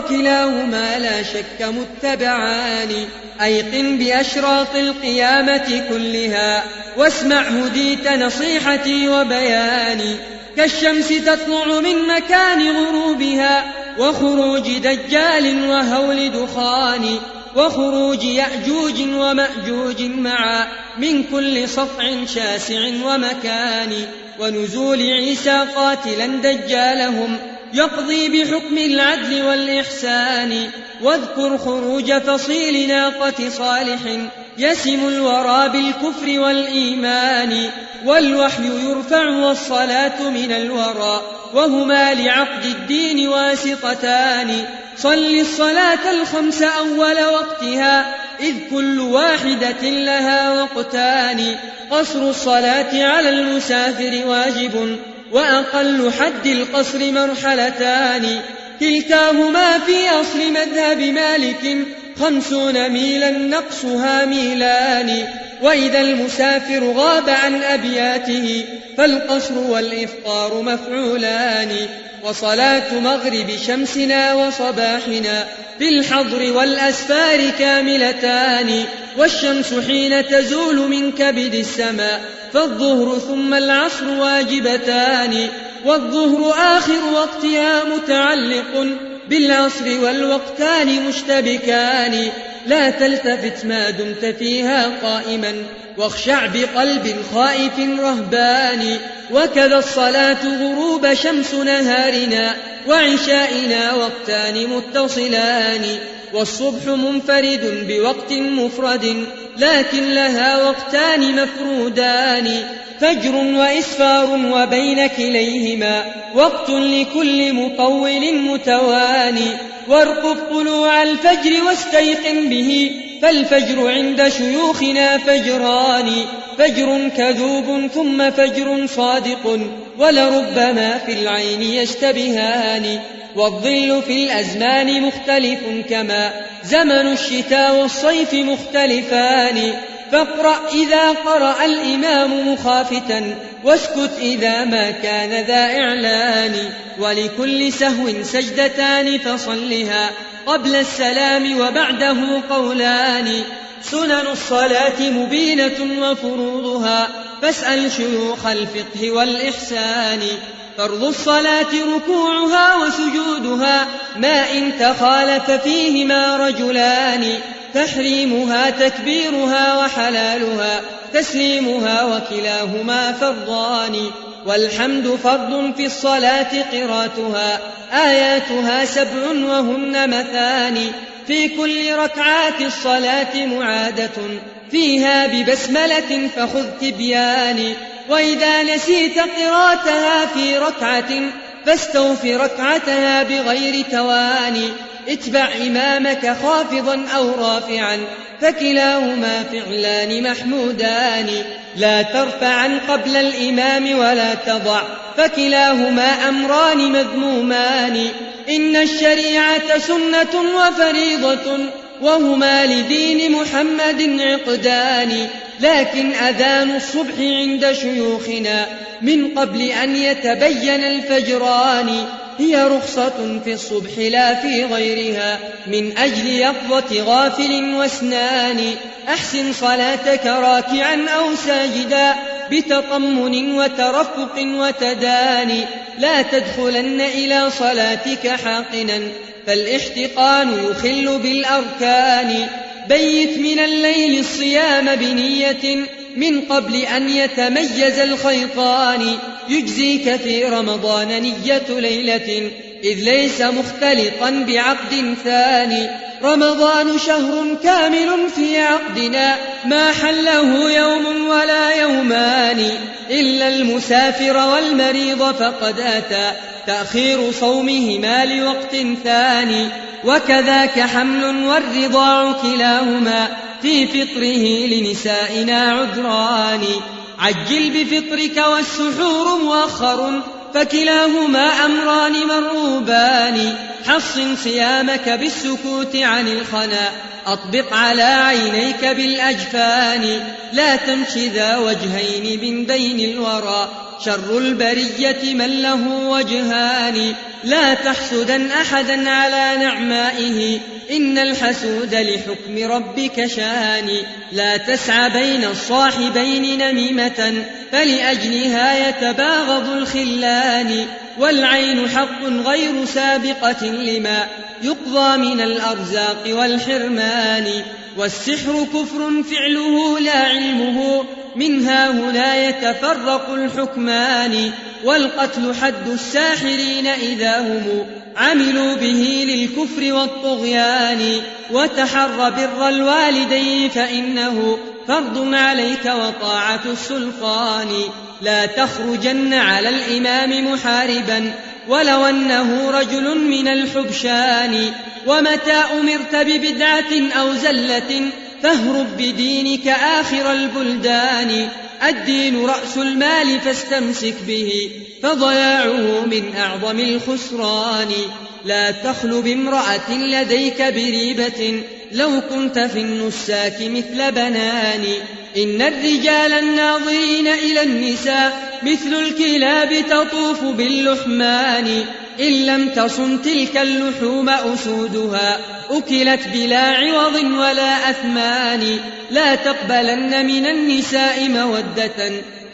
وكلاهما لا شك متبعان أيقن بأشراط القيامة كلها واسمع هديت نصيحتي وبياني كالشمس تطلع من مكان غروبها وخروج دجال وهول دخان وخروج يأجوج ومأجوج معا من كل سطع شاسع ومكان ونزول عيسى قاتلا دجالهم يقضي بحكم العدل والإحسان واذكر خروج فصيل ناقة صالح يسم الورى بالكفر والإيمان والوحي يرفع والصلاة من الورى وهما لعقد الدين واسطتان صل الصلاة الخمس أول وقتها إذ كل واحدة لها وقتان قصر الصلاة على المسافر واجب وأقل حد القصر مرحلتان كلتاهما في أصل مذهب مالك 50 ميلا نقصها ميلان. وإذا المسافر غاب عن أبياته فالقصر والإفطار مفعولان. وصلاة مغرب شمسنا وصباحنا في الحضر والأسفار كاملتان. والشمس حين تزول من كبد السماء فالظهر ثم العصر واجبتان. والظهر آخر وقتها متعلق بالعصر والوقتان مشتبكان. لا تلتفت ما دمت فيها قائما واخشع بقلب خائف رهبان. وكذا الصلاة غروب شمس نهارنا وعشائنا وقتان متصلان. والصبح منفرد بوقت مفرد لكن لها وقتان مفرودان. فجر وإسفار وبين كليهما وقت لكل مطول متواني. وارقب طلوع الفجر واستيقن به فالفجر عند شيوخنا فجران. فجر كذوب ثم فجر صادق ولربما في العين يشتبهان. والظل في الأزمان مختلف كما زمن الشتاء والصيف مختلفان. فاقرأ إذا قرأ الإمام مخافتا واسكت إذا ما كان ذا إعلان. ولكل سهو سجدتان فصلها قبل السلام وبعده قولان. سنن الصلاة مبينة وفروضها فاسأل شيوخ الفقه والإحسان. فرض الصلاة ركوعها وسجودها ما إن تخالف فيهما رجلان. تحريمها تكبيرها وحلالها تسليمها وكلاهما فرضان. والحمد فرض في الصلاة قراتها آياتها 7 وهن مثاني. في كل ركعات الصلاة معادة فيها ببسملة فخذ تبيان. وإذا نسيت قراتها في ركعة فاستوف ركعتها بغير تواني. اتبع إمامك خافضا أو رافعا فكلاهما فعلان محمودان. لا ترفعا قبل الإمام ولا تضع فكلاهما أمران مذمومان. إن الشريعة سنة وفريضة وهما لدين محمد عقدان. لكن أذان الصبح عند شيوخنا من قبل أن يتبين الفجران هي رخصة في الصبح لا في غيرها من أجل يقظة غافل واسنان. أحسن صلاتك راكعا أو ساجدا بتطمن وترفق وتداني. لا تدخلن إلى صلاتك حاقنا فالاحتقان يخل بالأركان. بيت من الليل الصيام بنية من قبل أن يتميز الخيطان. يجزيك في رمضان نية ليلة إذ ليس مختلطا بعقد ثاني. رمضان شهر كامل في عقدنا ما حله يوم ولا يومان. إلا المسافر والمريض فقد أتى تأخير صومهما لوقت ثاني. وكذاك حمل والرضاع كلاهما في فطره لنسائنا عذران. عجل بفطرك والسحور مؤخر فكلاهما أمران مرغوبان. حصن صيامك بالسكوت عن الخنا أطبق على عينيك بالأجفان. لا تمش ذا وجهين من بين الورى شر البرية من له وجهان. لا تحسدن أحدا على نعمائه إن الحسود لحكم ربك شان. لا تسعى بين الصاحبين نميمة فلأجلها يتباغض الخلان. والعين حق غير سابقة لما يقضى من الأرزاق والحرمان. والسحر كفر فعله لا علمه منها هنا يتفرق الحكمان. والقتل حد الساحرين إذا هم عملوا به للكفر والطغيان. وتحر بر الوالدين فإنه فرض عليك وطاعة السلطان. لا تخرجن على الإمام محاربا ولو أنه رجل من الحبشان. ومتى أمرت ببدعة أو زلة فاهرب بدينك آخر البلدان. الدين رأس المال فاستمسك به، فضياعه من أعظم الخسران. لا تخل بامرأة لديك بريبة، لو كنت في النساك مثل بنان. إن الرجال الناظرين إلى النساء مثل الكلاب تطوف باللحمان. إن لم تصن تلك اللحوم أسودها أكلت بلا عوض ولا أثمان. لا تقبلن من النساء مودة،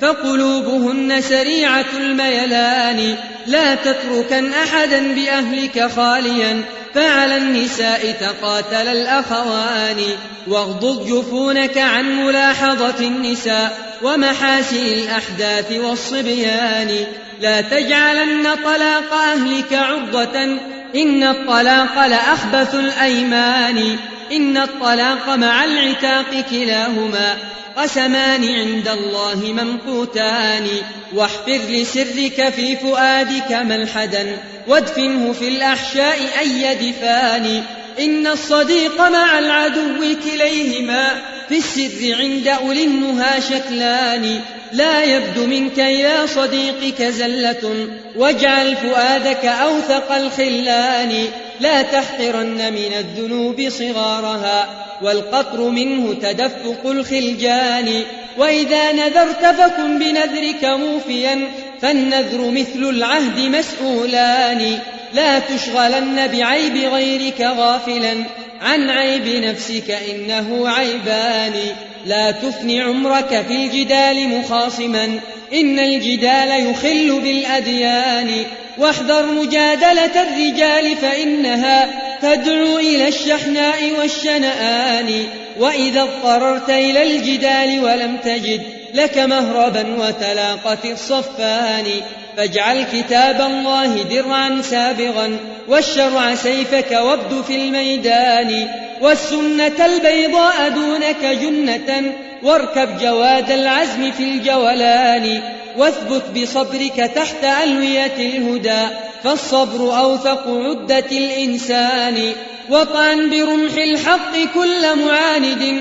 فقلوبهن سريعة الميلان. لا تتركن أحدا بأهلك خاليا، فعلى النساء تقاتل الأخوان. واغضض جفونك عن ملاحظة النساء ومحاسن الأحداث والصبيان. لا تجعلن طلاق أهلك عرضة، إن الطلاق لأخبث الأيمان. إن الطلاق مع العتاق كلاهما قسمان عند الله ممقوتان. واحفر لسرك في فؤادك ملحدا، وادفنه في الأحشاء أي دفان. إن الصديق مع العدو كليهما في السر عند أولي النهى شكلان. لا يبدو منك إلى صديقك زلة، واجعل فؤادك أوثق الخلان. لا تحقرن من الذنوب صغارها، والقطر منه تدفق الخلجان. وإذا نذرت فكن بنذرك موفيا، فالنذر مثل العهد مسؤولان. لا تشغلن بعيب غيرك غافلا عن عيب نفسك، إنه عيبان. لا تفني عمرك في الجدال مخاصما، إن الجدال يخل بالأديان. واحذر مجادلة الرجال فإنها تدعو إلى الشحناء والشنآن. وإذا اضطررت إلى الجدال ولم تجد لك مهربا وتلاقت الصفان، فاجعل كتاب الله درعا سابغا، والشرع سيفك وابد في الميدان. والسنة البيضاء دونك جنة، واركب جواد العزم في الجولان. واثبت بصبرك تحت ألوية الهدى، فالصبر أوثق عدة الإنسان. وطعن برمح الحق كل معاند،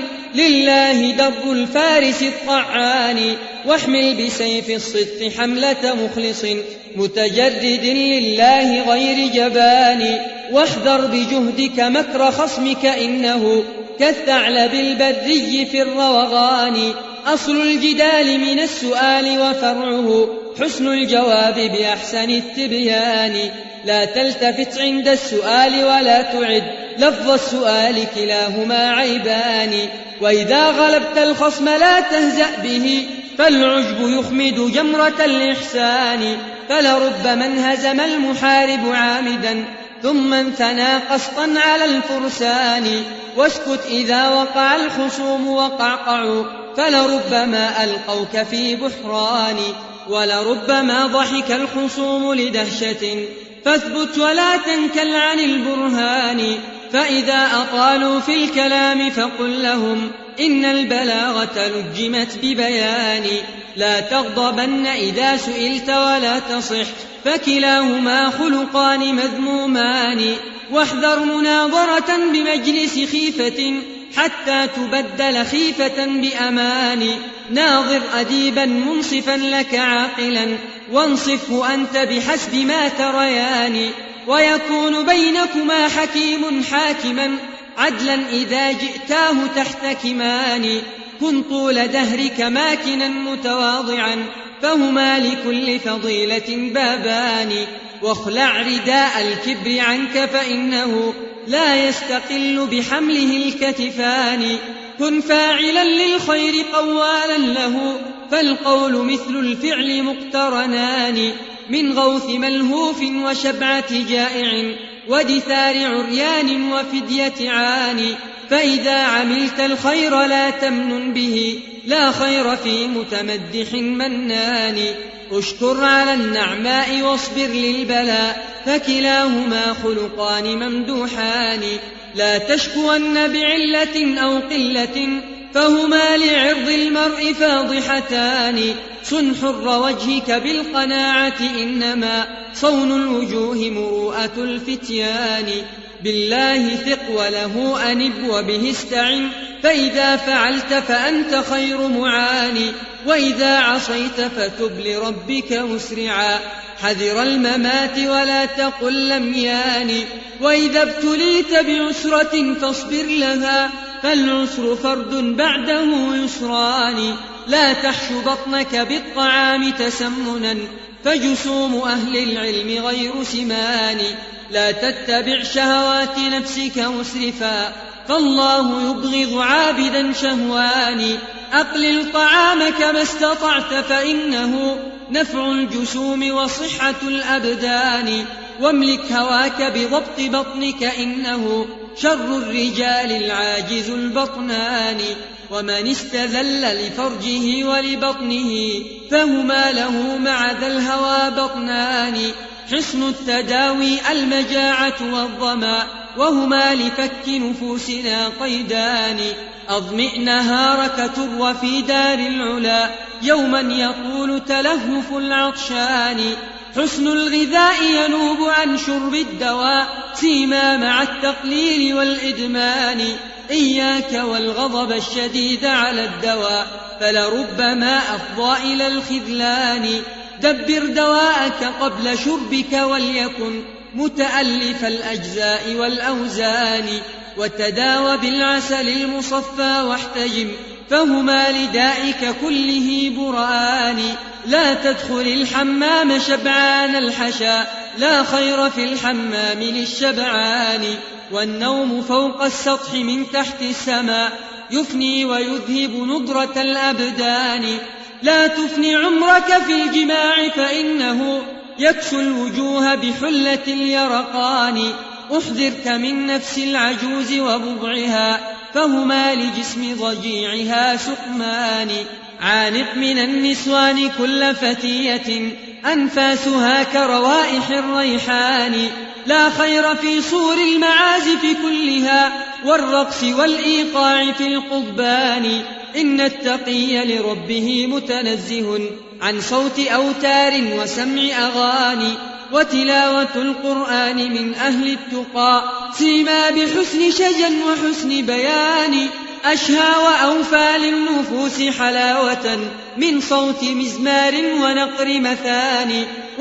لله درب الفارس الطعان. واحمل بسيف الصدق حملة مخلص، متجرد لله غير جبان. واحذر بجهدك مكر خصمك، إنه كالثعلب البري في الروغان. أصل الجدال من السؤال، وفرعه حسن الجواب بأحسن التبيان. لا تلتفت عند السؤال ولا تعد لفظ السؤال، كلاهما عيبان. وإذا غلبت الخصم لا تهزأ به، فالعجب يخمد جمرة الإحسان. فلربما انهزم المحارب عامدا، ثم انثنى قسطا على الفرسان. واسكت إذا وقع الخصوم وقعقعوا، فلربما ألقوك في بحران. ولربما ضحك الخصوم لدهشة، فاثبت ولا تنكل عن البرهان. فإذا أطالوا في الكلام فقل لهم إن البلاغة لجمت ببيان. لا تغضبن إذا سئلت ولا تصح، فكلاهما خلقان مذمومان. واحذر مناظرة بمجلس خيفة، حتى تبدل خيفة بأمان. ناظر أديبا منصفا لك عاقلا، وانصفه أنت بحسب ما تريان. ويكون بينكما حكيم حاكما، عدلا إذا جئتاه تحتكمان. كن طول دهرك ماكنا متواضعا، فهما لكل فضيلة بابان. واخلع رداء الكبر عنك، فإنه لا يستقل بحمله الكتفان. كن فاعلا للخير قوالا له، فالقول مثل الفعل مقترنان. من غوث ملهوف وشبعة جائع، ودثار عريان وفدية عان. فإذا عملت الخير لا تمنن به، لا خير في متمدح منان. اشكر على النعماء واصبر للبلاء، فكلاهما خلقان ممدوحان. لا تشكون بعلة أو قلة، فهما لعرض المرء فاضحتان. صن حر وجهك بالقناعة، إنما صون الوجوه مروءة الفتيان. بالله ثق وله أنب وبه استعن، فإذا فعلت فأنت خير معاني، وإذا عصيت فتب لربك مسرعا. حذر الممات ولا تقل لم ياني، وإذا ابتليت بعسرة فاصبر لها، فالعسر فرد بعده يسران. لا تحش بطنك بالطعام تسمنا، فجسوم أهل العلم غير سمان. لا تتبع شهوات نفسك مسرفا، فالله يبغض عابدا شهوان. أقلل طعامك ما استطعت، فإنه نفع الجسوم وصحة الأبدان. واملك هواك بضبط بطنك، إنه شر الرجال العاجز البطنان. ومن استذل لفرجه ولبطنه، فهما له مع ذا الهوى بطنان. حصن التداوي المجاعة والظما، وهما لفك نفوسنا قيدان. أضمئ نهارك تر في دار العلا، يوما يطول تلهف العطشان. حسن الغذاء ينوب عن شرب الدواء، سيما مع التقليل والإدمان. إياك والغضب الشديد على الدواء، فلربما أفضى إلى الخذلان. دبر دواءك قبل شربك، وليكن متألف الأجزاء والأوزان. وتداوى بالعسل المصفى واحتجم، فهما لدائك كله برآن. لا تدخل الحمام شبعان الحشا، لا خير في الحمام للشبعان. والنوم فوق السطح من تحت السماء، يفني ويذهب نضرة الأبدان. لا تفني عمرك في الجماع، فإنه يكسو الوجوه بحلة اليرقان. أحذرك من نفس العجوز وبضعها، فهما لجسم ضجيعها سقمان. عانق من النسوان كل فتية، أنفاسها كروائح الريحان. لا خير في صور المعازف كلها، والرقص والإيقاع في القضبان. إن التقي لربه متنزه عن صوت أوتار وسمع أغاني. وتلاوة القرآن من أهل التقى، سيما بحسن شجا وحسن بيان. أشهى وأوفى للنفوس حلاوة من صوت مزمار ونقر مثاني.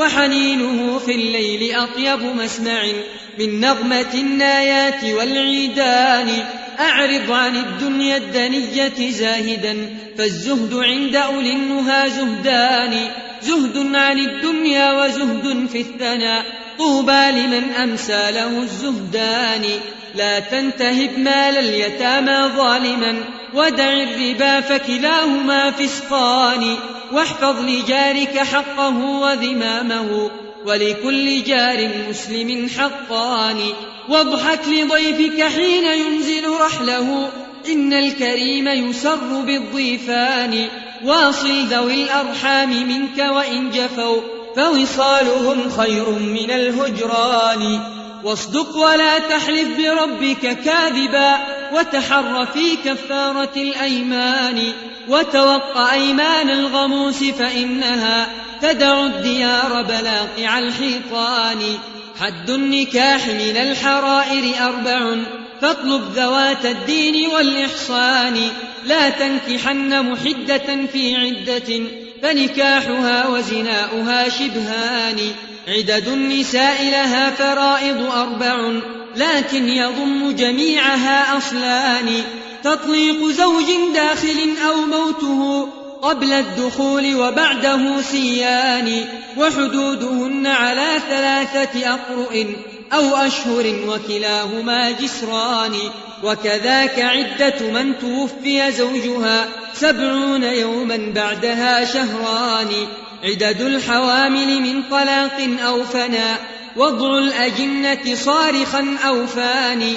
وحنينه في الليل أطيب مسمع من نغمة النايات والعيدان. أعرض عن الدنيا الدنية زاهدا، فالزهد عند أولي النهى زهدان. زهد عن الدنيا وزهد في الثناء، طوبى لمن أمسى له الزهدان. لا تنتهب مال اليتامى ظالما، ودع الربا فكلاهما فسقان. واحفظ لجارك حقه وذمامه، ولكل جار مسلم حقان. واضحك لضيفك حين ينزل رحله، إن الكريم يسر بالضيفان. واصل ذوي الأرحام منك وإن جفوا، فوصالهم خير من الهجران. واصدق ولا تحلف بربك كاذبا، وتحر في كفارة الأيمان. وتوق أيمان الغموس، فإنها تدع الديار بلاقع الحيطان. حد النكاح من الحرائر 4، فاطلب ذوات الدين والإحصان. لا تنكحن محدة في عدة، فنكاحها وزناؤها شبهان. عدد النساء لها فرائض 4، لكن يضم جميعها أصلان. تطليق زوج داخل أو موته قبل الدخول وبعده سيان. وحدودهن على 3 أقرؤ أو أشهر، وكلاهما جسران. وكذاك عدة من توفي زوجها 70 يوما بعدها شهران. عدد الحوامل من طلاق أو فناء، وضع الأجنة صارخا أو فاني.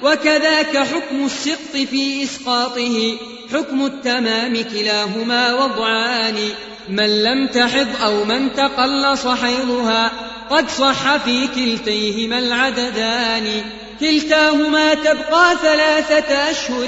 وكذاك حكم السقط في إسقاطه، حكم التمام كلاهما وضعان. من لم تحض أو من تقلص حيضها، قد صح في كلتيهما العددان. كلتاهما تبقى 3 أشهر،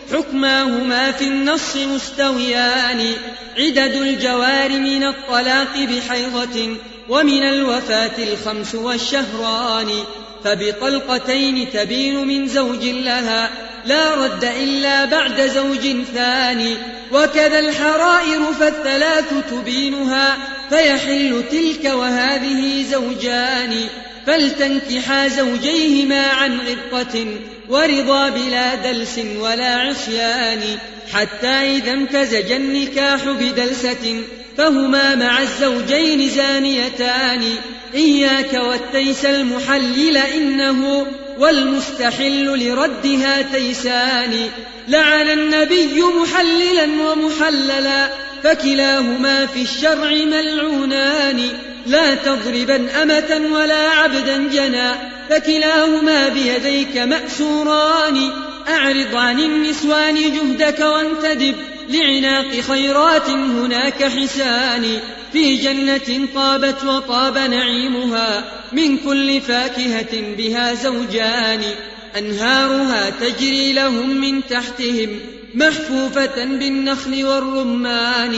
حكماهما في النص مستويان. عدد الجوار من الطلاق بحيضة، ومن الوفاة 5 والشهران. فبطلقتين تبين من زوج لها لا رد إلا بعد زوج ثاني. وكذا الحرائر فالثلاث تبينها، فيحل تلك وهذه زوجان. فلتنكحا زوجيهما عن غبطة ورضا بلا دلس ولا عصيان، حتى إذا امتزج النكاح بدلسة فهما مع الزوجين زانيتان. إياك والتيس المحلل إنه والمستحل لردها تيسان. لعن النبي محللا ومحللا فكلاهما في الشرع ملعونان. لا تضربن أمة ولا عبدا جنا فكلاهما بيديك مأسوران. أعرض عن النسوان جهدك وانتدب لعناق خيرات هناك حسان. في جنة طابت وطاب نعيمها من كل فاكهة بها زوجان. أنهارها تجري لهم من تحتهم محفوفة بالنخل والرمان.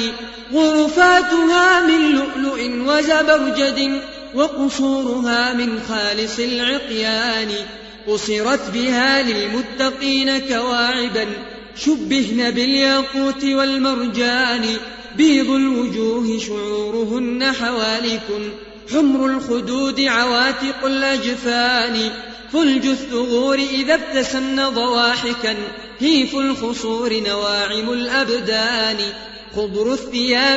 غرفاتها من لؤلؤ وزبرجد وقصورها من خالص العقيان. قصرت بها للمتقين كواعبا شبهن بالياقوت والمرجان. بيض الوجوه شعورهن حوالك حمر الخدود عواتق الأجفان. فلج الثغور إذا ابتسمن ضواحكا هيف الخصور نواعم الأبدان. خضر الثياب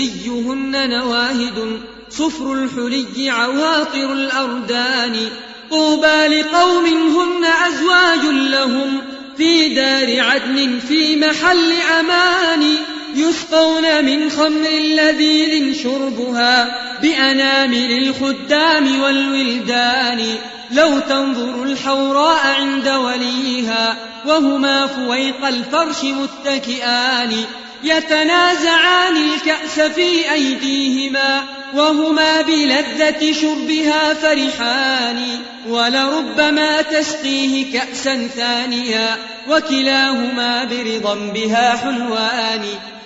ثديهن نواهد صفر الحلي عواطر الأردان. طوبى لقوم هن أزواج لهم في دار عدن في محل أمان. يسقون من خمر لذيذ شربها بأنامل الخدام والولدان. لو تنظر الحوراء عند وليها وهما فويق الفرش متكئان. يتنازعان الكأس في أيديهما وهما بلذة شربها فرحان. ولربما تسقيه كأسا ثانيا وكلاهما برضا بها حلوان.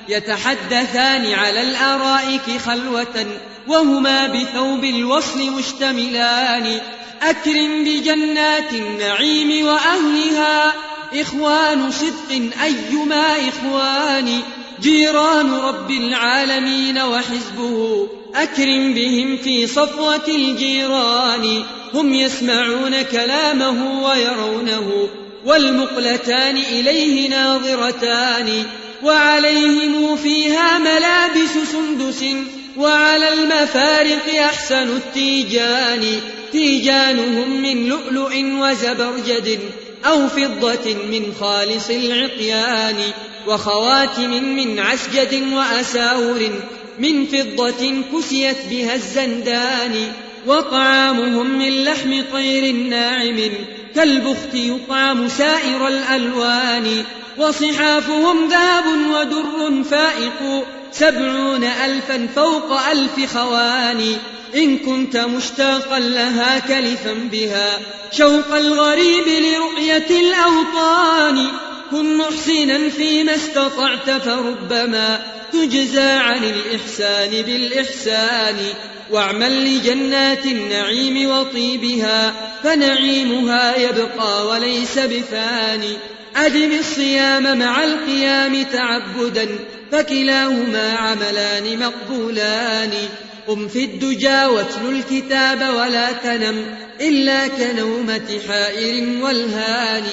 يتحدثان على الأرائك خلوة وهما بثوب الوصل مشتملان. أكرم بجنات النعيم وأهلها إخوان صدق أيما إخوان. جيران رب العالمين وحزبه أكرم بهم في صفوة الجيران. هم يسمعون كلامه ويرونه والمقلتان إليه ناظرتان. وعليهم فيها ملابس سندس وعلى المفارق أحسن التيجان. تيجانهم من لؤلؤ وزبرجد أو فضة من خالص العقيان. وخواتم من عسجد وأساور من فضة كسيت بها الزندان. وطعامهم من لحم طير ناعم كالبخت يطعم سائر الألوان. وصحافهم ذهب ودر فائق 70,000 فوق 1000 خوان. إن كنت مشتاقا لها كلفا بها شوق الغريب لرؤية الأوطان. كن محسنا فيما استطعت فربما تجزى عن الإحسان بالإحسان. واعمل لجنات النعيم وطيبها فنعيمها يبقى وليس بفاني. أدم الصيام مع القيام تعبدا فكلاهما عملان مقبولان. قم في الدجى واتل الكتاب ولا تنم إلا كنومة حائر والهان.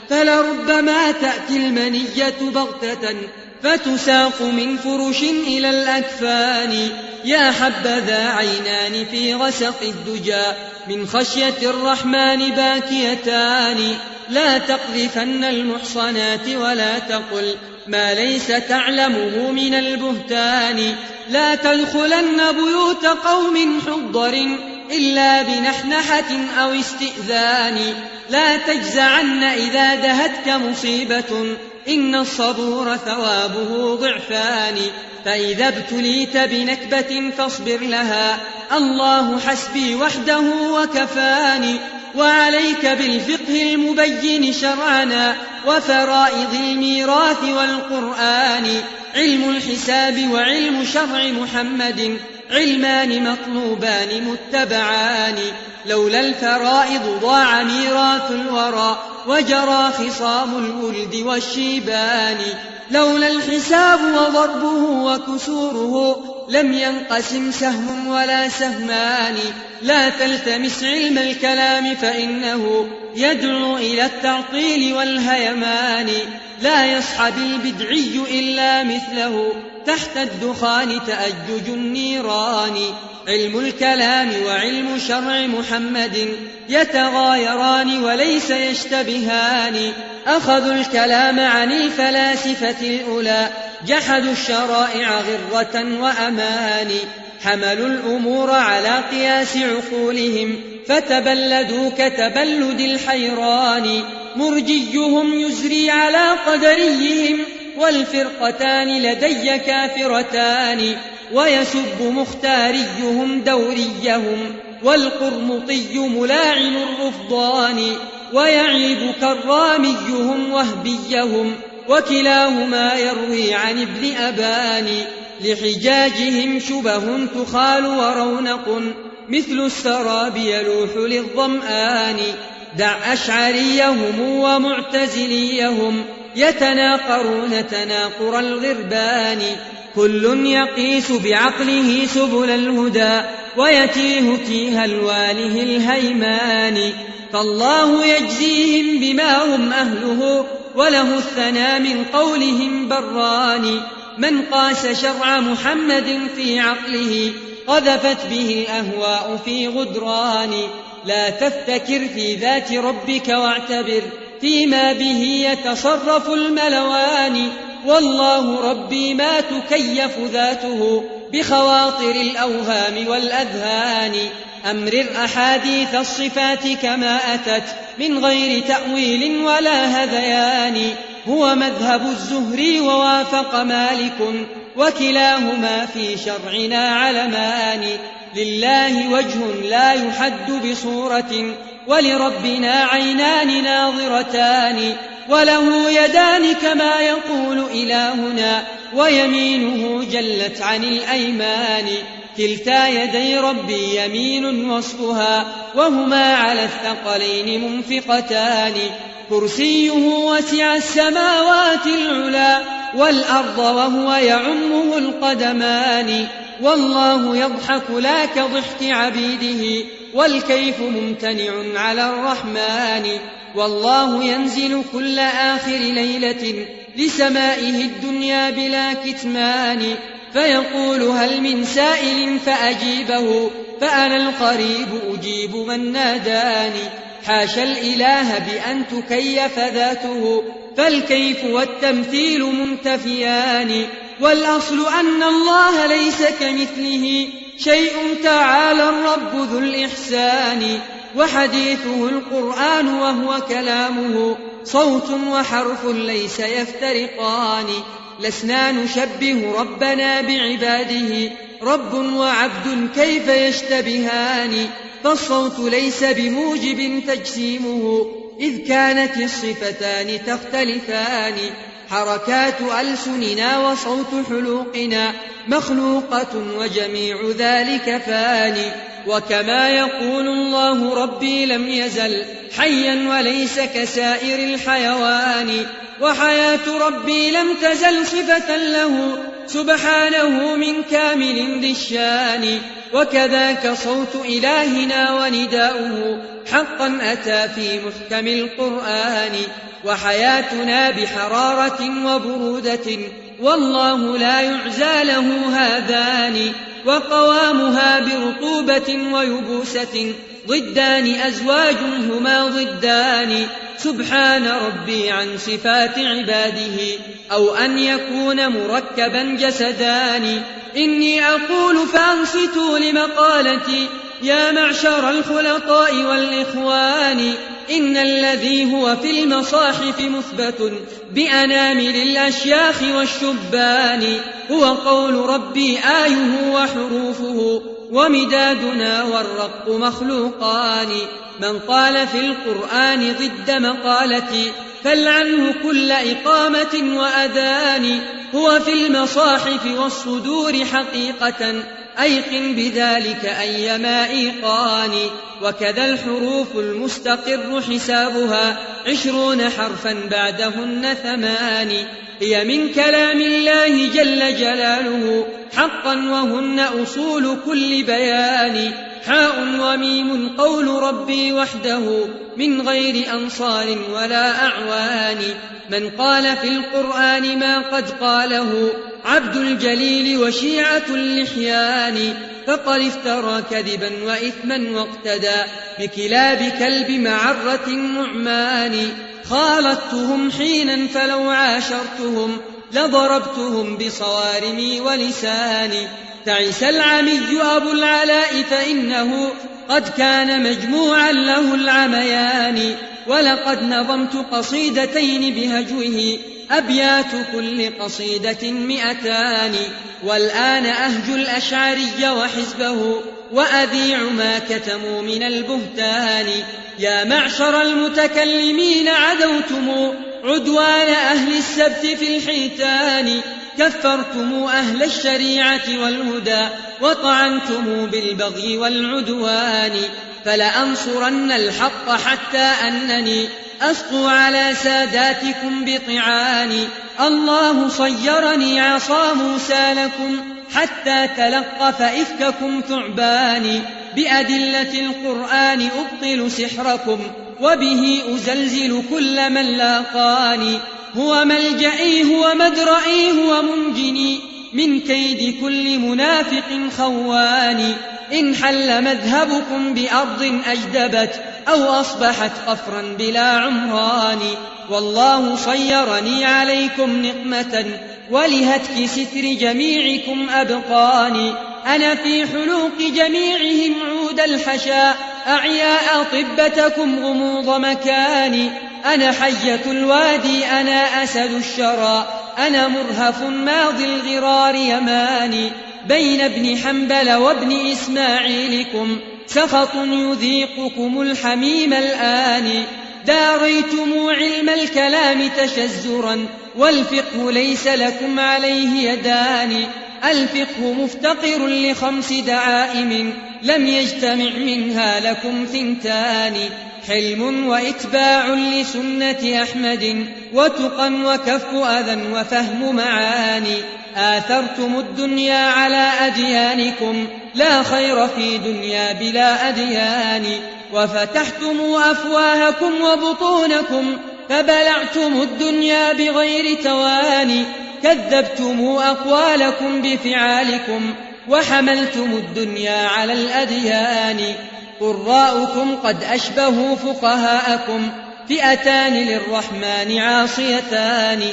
فلربما تأتي المنية بغتة فتساق من فرش إلى الأكفان. يا حبذا عينان في غسق الدجى من خشية الرحمن باكيتان. لا تقذفن المحصنات ولا تقل ما ليس تعلمه من البهتان. لا تدخلن بيوت قوم حضر إلا بنحنحة أو استئذان. لا تجزعن إذا دهتك مصيبة إن الصبور ثوابه ضعفان. فإذا ابتليت بنكبة فاصبر لها الله حسبي وحده وكفاني. وعليك بالفقه المبين شرعنا وفرائض الميراث والقرآن. علم الحساب وعلم شرع محمد علمان مطلوبان متبعان. لولا الفرائض ضاع ميراث الورى وجرى خصام الولد والشيبان لولا الحساب وضربه وكسوره لم ينقسم سهم ولا سهمان لا تلتمس علم الكلام فإنه يدعو إلى التعطيل والهيمان لا يصحب البدعي إلا مثله تحت الدخان تأجج النيران علم الكلام وعلم شرع محمد يتغايران وليس يشتبهان أخذوا الكلام عن الفلاسفة الأولى جحدوا الشرائع غرة وأمان حملوا الأمور على قياس عقولهم فتبلدوا كتبلد الحيران مرجيهم يزري على قدريهم والفرقتان لدي كافرتان ويسب مختاريهم دوريهم والقرمطي ملاعن الرفضان ويعيب كراميهم وهبيهم وكلاهما يروي عن ابن أبان لحجاجهم شبه تخال ورونق مثل السراب يلوح للظمآن دع أشعريهم ومعتزليهم يتناقرون تناقر الغربان كل يقيس بعقله سبل الهدى ويتيه تيه الواله الهيمان فالله يجزيهم بما هم أهله وله الثنى من قولهم بران من قاس شرع محمد في عقله قذفت به الأهواء في غدران لا تفتكر في ذات ربك واعتبر فيما به يتصرف الملوان والله ربي ما تكيف ذاته بخواطر الأوهام والأذهان أمرر أحاديث الصفات كما أتت من غير تأويل ولا هذيان هو مذهب الزهري ووافق مالك وكلاهما في شرعنا علمان لله وجه لا يحد بصورة ولربنا عينان ناظرتان وله يدان كما يقول إلهنا ويمينه جلت عن الأيمان كلتا يدي ربي يمين وصفها وهما على الثقلين منفقتان كرسيه وسع السماوات العلا والأرض وهو يعمه القدمان والله يضحك لا كضحك عبيده والكيف ممتنع على الرحمن والله ينزل كل آخر ليلة لسمائه الدنيا بلا كتمان فيقول هل من سائل فأجيبه فأنا القريب أجيب من ناداني حاشا الإله بأن تكيف ذاته فالكيف والتمثيل منتفيان والأصل أن الله ليس كمثله شيء تعالى الرب ذو الإحسان وحديثه القرآن وهو كلامه صوت وحرف ليس يفترقان لسنا نشبه ربنا بعباده رب وعبد كيف يشتبهان فالصوت ليس بموجب تجسيمه إذ كانت الصفتان تختلفان حركات ألسننا وصوت حلوقنا مخلوقة وجميع ذلك فاني وكما يقول الله ربي لم يزل حيا وليس كسائر الحيوان وحياة ربي لم تزل صفة له سبحانه من كامل ذي الشان وكذاك صوت إلهنا ونداؤه حقا أتى في محكم القرآن وحياتنا بحرارة وبرودة والله لا يعزى له هذان وقوامها برطوبة ويبوسة ضدان أزواج هما ضدان سبحان ربي عن صفات عباده أو أن يكون مركبا جسدان إني أقول فأنصتوا لمقالتي يا معشر الخلطاء والإخوان إن الذي هو في المصاحف مثبت بأنامل الأشياخ والشبان هو قول ربي آيه وحروفه ومدادنا والرق مخلوقان من قال في القرآن ضد مقالتي فلعنه كل إقامة وأذان هو في المصاحف والصدور حقيقة أيقن بذلك أيما إيقان. وكذا الحروف المستقر حسابها 20 حرفا بعدهن 8 هي من كلام الله جل جلاله حقا وهن أصول كل بيان. حاء وميم قول ربي وحده من غير أنصار ولا أعوان. من قال في القرآن ما قد قاله عبد الجليل وشيعة اللحيان فقد افترى كذبا وإثما واقتدى بكلاب كلب معرة نعمان. خالطتهم حينا فلو عاشرتهم لضربتهم بصوارمي ولساني. تعس العمي أبو العلاء فإنه قد كان مجموعا له العميان. ولقد نظمت قصيدتين بهجوه أبيات كل قصيدة 200 والآن أهجو الأشعري وحزبه وأذيع ما كتموا من البهتان. يا معشر المتكلمين عدوتم عدوان أهل السبت في الحيتان. كفرتم أهل الشريعة والهدى وطعنتم بالبغي والعدوان. فلأنصرن الحق حتى أنني أسقو على ساداتكم بطعاني. الله صيرني عصا موسى لكم حتى تلقف إفككم ثعبان. بأدلة القرآن أبطل سحركم وبه أزلزل كل من لاقاني. هو ملجئي هو مدرئي هو منجني من كيد كل منافق خوان. إن حل مذهبكم بأرض أجدبت أو أصبحت قفرا بلا عمران. والله صيرني عليكم نقمة ولهتك ستر جميعكم أبقاني. أنا في حلوق جميعهم عود الحشاء أعياء طبتكم غموض مكاني. أنا حية الوادي أنا أسد الشرى أنا مرهف ماضي الغرار يماني. بين ابن حنبل وابن إسماعيلكم سخط يذيقكم الحميم الآن. داريتم علم الكلام تشزرا والفقه ليس لكم عليه يدان. الفقه مفتقر ل5 دعائم لم يجتمع منها لكم 2. حلم وإتباع لسنة أحمد وتقى وكف أذى وفهم معاني. آثرتم الدنيا على أديانكم لا خير في دنيا بلا أديان. وفتحتم أفواهكم وبطونكم فبلعتم الدنيا بغير تواني. كذبتم أقوالكم بفعالكم وحملتم الدنيا على الأديان. قراؤكم قد أشبهوا فقهاءكم فئتان للرحمن عاصيتان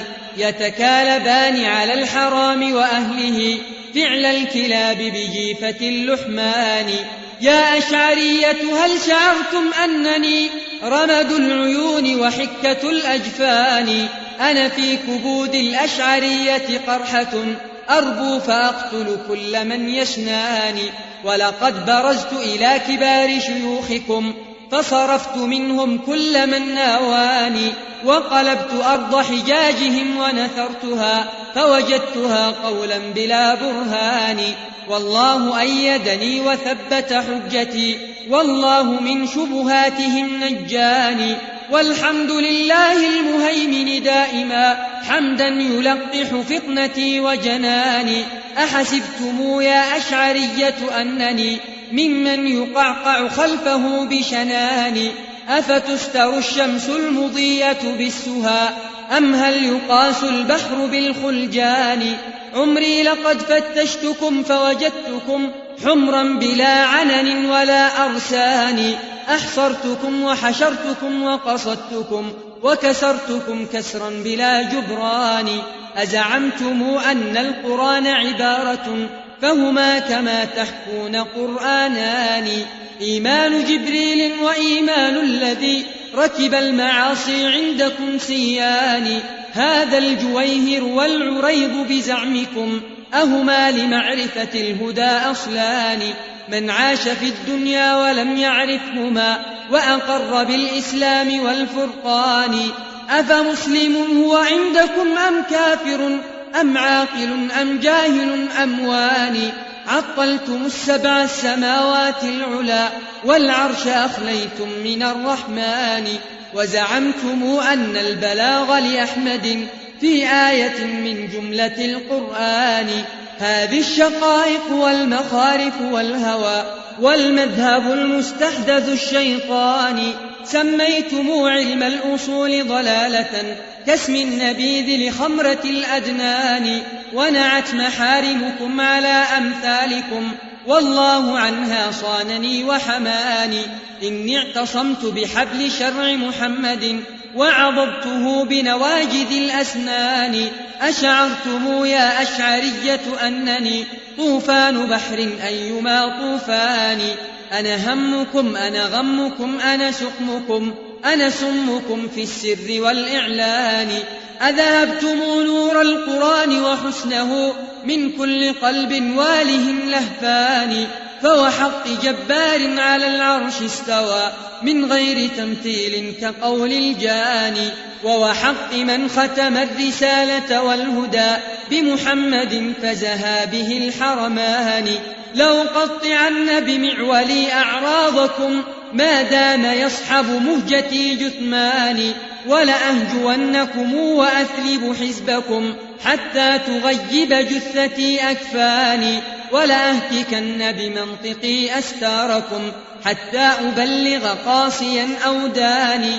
يتكالبان على الحرام وأهله فعل الكلاب بجيفة اللحمان. يا أشعرية هل شعرتم أنني رمد العيون وحكة الأجفان؟ أنا في كبود الأشعرية قرحة أربو فأقتل كل من يشناني. ولقد برزت إلى كبار شيوخكم فصرفت منهم كل من ناواني. وقلبت أرض حجاجهم ونثرتها فوجدتها قولا بلا برهان. والله أيدني وثبت حجتي والله من شبهاتهم نجاني. والحمد لله المهيمن دائما حمدا يلقح فطنتي وجناني. أحسبتم يا أشعرية أنني ممن يقعقع خلفه بشناني؟ أفتستر الشمس المضية بالسها أم هل يقاس البحر بالخلجان؟ عمري لقد فتشتكم فوجدتكم حمرا بلا عنن ولا أرسان. أحصرتكم وحشرتكم وقصدتكم وكسرتكم كسرا بلا جبران. أزعمتم أن القرآن عبارة فهما كما تحكون قرآنان. إيمان جبريل وإيمان الذي ركب المعاصي عندكم سيان. هذا الجويهر والعريض بزعمكم أهما لمعرفة الهدى أصلان. من عاش في الدنيا ولم يعرفهما وأقر بالإسلام والفرقان أفمسلم هو عندكم أم كافر أم عاقل أم جاهل أم واني؟ عطلتم السبع السماوات العلا والعرش أخليتم من الرحمن وزعمتم أن البلاغ لأحمد في آية من جملة القرآن هذه الشقائق والمخارف والهوى والمذهب المستحدث الشيطان سميتم علم الأصول ضلالة كاسم النبيذ لخمرة الأدنان ونعت محارمكم على أمثالكم والله عنها صانني وحماني إني اعتصمت بحبل شرع محمد وعضبته بنواجذ الأسنان أشعرتم يا أشعرية أنني طوفان بحر أيما طوفان أنا همكم أنا غمكم أنا سقمكم أنا سمكم في السر والإعلان أذهبتم نور القرآن وحسنه من كل قلب واله لهفان فوحق جبار على العرش استوى من غير تمثيل كقول الجاني ووحق من ختم الرسالة والهدى بمحمد فزها به الحرمان لو قطعن بمعولي أعراضكم ما دام يصحب مهجتي جثماني ولأهجونكم وأثلب حزبكم حتى تغيب جثتي أكفاني ولأهتكن بمنطقي أستاركم حتى أبلغ قاصيا أوداني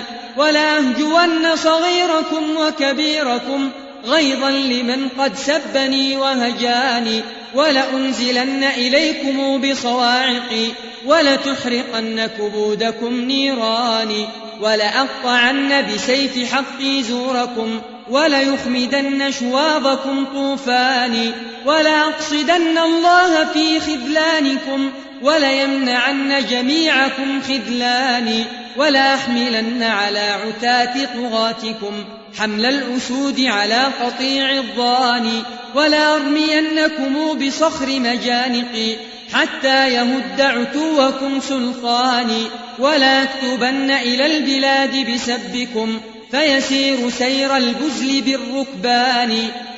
ولأهجون صغيركم وكبيركم غيظا لمن قد سبني وهجاني ولأنزلن إليكم بصواعقي ولتحرقن كبودكم نيراني ولأقطعن بسيف حقي زوركم وليخمدن شواظكم طوفاني ولأقصدن الله في خذلانكم وليمنعن جميعكم خذلاني ولأحملن على عتاة طغاتكم حمل الأسود على قطيع الضاني ولأرمينكم بصخر مجانقي حتى يهد عتوكم سلطاني ولأكتبن إلى البلاد بسبكم فيسير سير البزل بالركبان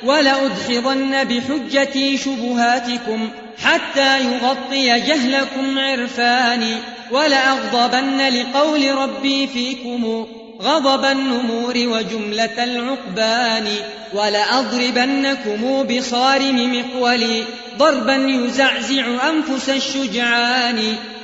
ولأدحضن بحجتي شبهاتكم حتى يغطي جهلكم عرفاني ولأغضبن لقول ربي فيكم غضب النمور وجملة العقبان ولأضربنكم بصارم مقولي ضربا يزعزع أنفس الشجعان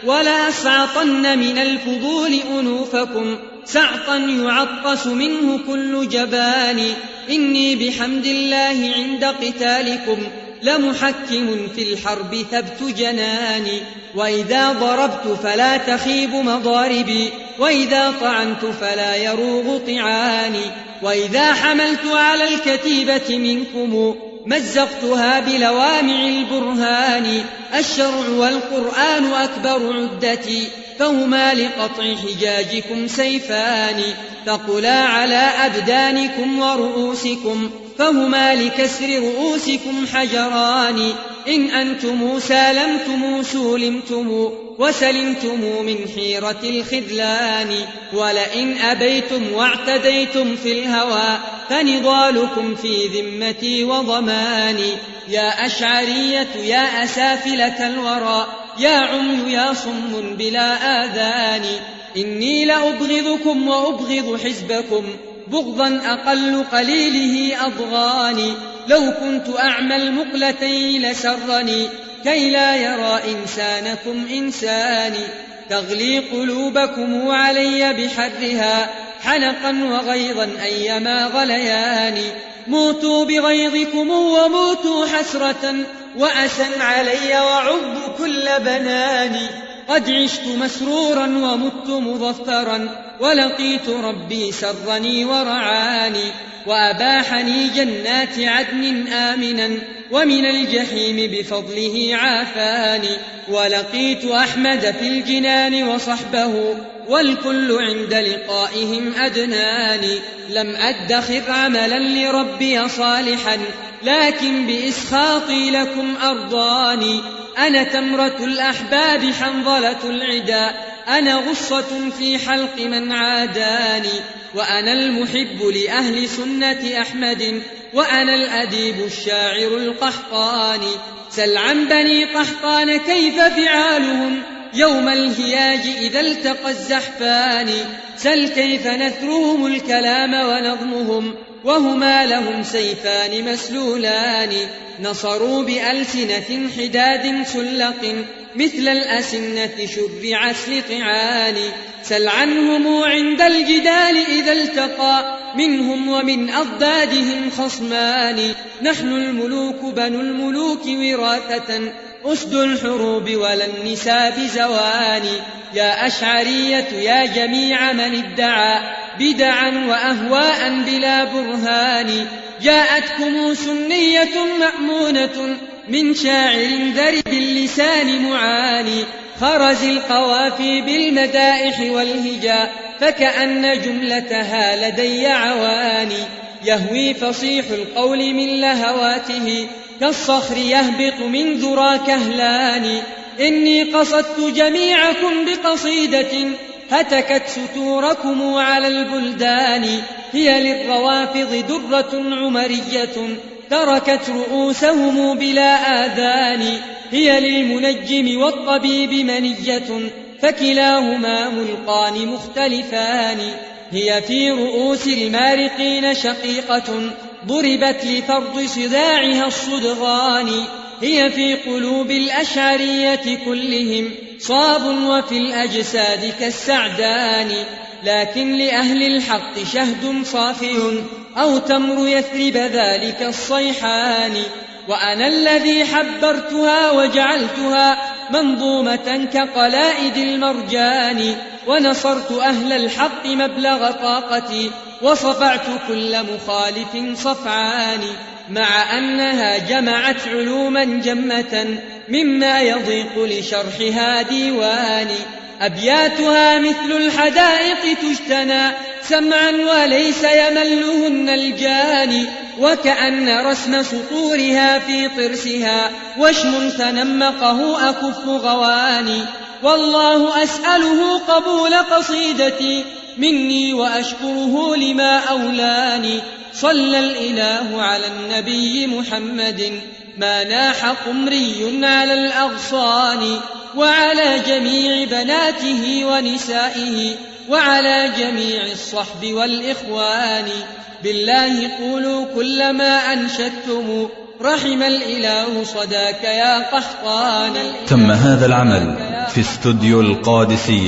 ولأسعطن من الفضول أنوفكم سعطا يعطس منه كل جبان إني بحمد الله عند قتالكم لمحكم في الحرب ثبت جناني وإذا ضربت فلا تخيب مضاربي وإذا طعنت فلا يروغ طعاني وإذا حملت على الكتيبة منكم مزقتها بلوامع البرهان الشرع والقرآن أكبر عدتي فهما لقطع حجاجكم سيفان ثقلا على أبدانكم ورؤوسكم فهما لكسر رؤوسكم حجران إن أنتم سالمتم سولمتم وسلمتم من حيرة الخذلان ولئن أبيتم واعتديتم في الهوى فنضالكم في ذمتي وضماني يا أشعرية يا أسافلة الورى يا عمي يا صم بلا آذان إني لأبغضكم وأبغض حزبكم بغضا أقل قليله أضغاني لو كنت أعمى المقلتين لسرني كي لا يرى إنسانكم إنساني تغلي قلوبكم علي بحرها حنقا وغيظا أيما غلياني موتوا بغيظكم وموتوا حسرة وأسا علي وعب كل بناني قد عشت مسرورا ومت مظفرا ولقيت ربي سرني ورعاني وأباحني جنات عدن آمنا ومن الجحيم بفضله عافاني ولقيت أحمد في الجنان وصحبه والكل عند لقائهم أدناني لم أدخر عملا لربي صالحا لكن بإسخاطي لكم أرضاني أنا تمرة الأحباب حنظلة العدا أنا غصة في حلق من عاداني وأنا المحب لأهل سنة أحمد وأنا الأديب الشاعر القحطاني سل عن بني قحطان كيف فعالهم يوم الهياج إذا التقى الزحفان سل كيف نثرهم الكلام ونظمهم وهما لهم سيفان مسلولان نصروا بألسنة حداد سلق مثل الأسنة شرع سلطعان سل عنهم عند الجدال إذا التقى منهم ومن أضدادهم خصمان نحن الملوك بنو الملوك وراثة أسد الحروب ولا النساء بزوان يا أشعرية يا جميع من ادعى بدعا وأهواء بلا برهان جاءتكم سنية مأمونة من شاعر ذرب اللسان معاني خرز القوافي بالمدائح والهجاء فكأن جملتها لدي عواني يهوي فصيح القول من لهواته كالصخر يهبط من ذرى كهلان إني قصدت جميعكم بقصيدة هتكت ستوركم على البلدان هي للروافض درة عمرية تركت رؤوسهم بلا آذان هي للمنجم والطبيب منية فكلاهما ملقان مختلفان هي في رؤوس المارقين شقيقة ضربت لفرض صداعها الصدغان هي في قلوب الأشعرية كلهم صاب وفي الأجساد كالسعدان لكن لأهل الحق شهد صافي أو تمر يثرب ذلك الصيحان وأنا الذي حبرتها وجعلتها منظومة كقلائد المرجان ونصرت أهل الحق مبلغ طاقتي وصفعت كل مخالف صفعان مع أنها جمعت علوما جمة مما يضيق لشرحها ديواني أبياتها مثل الحدائق تجتنى سمعا وليس يملهن الجاني وكأن رسم سطورها في طرسها وشم تنمقه أكف غواني والله أسأله قبول قصيدتي مني وأشكره لما أولاني صلى الإله على النبي محمد ما ناح قمري على الأغصان وعلى جميع بناته ونسائه وعلى جميع الصحب والإخوان بالله قولوا كل ما أنشدتم رحم الإله صداك يا قحطان. تم هذا العمل في استوديو القادسية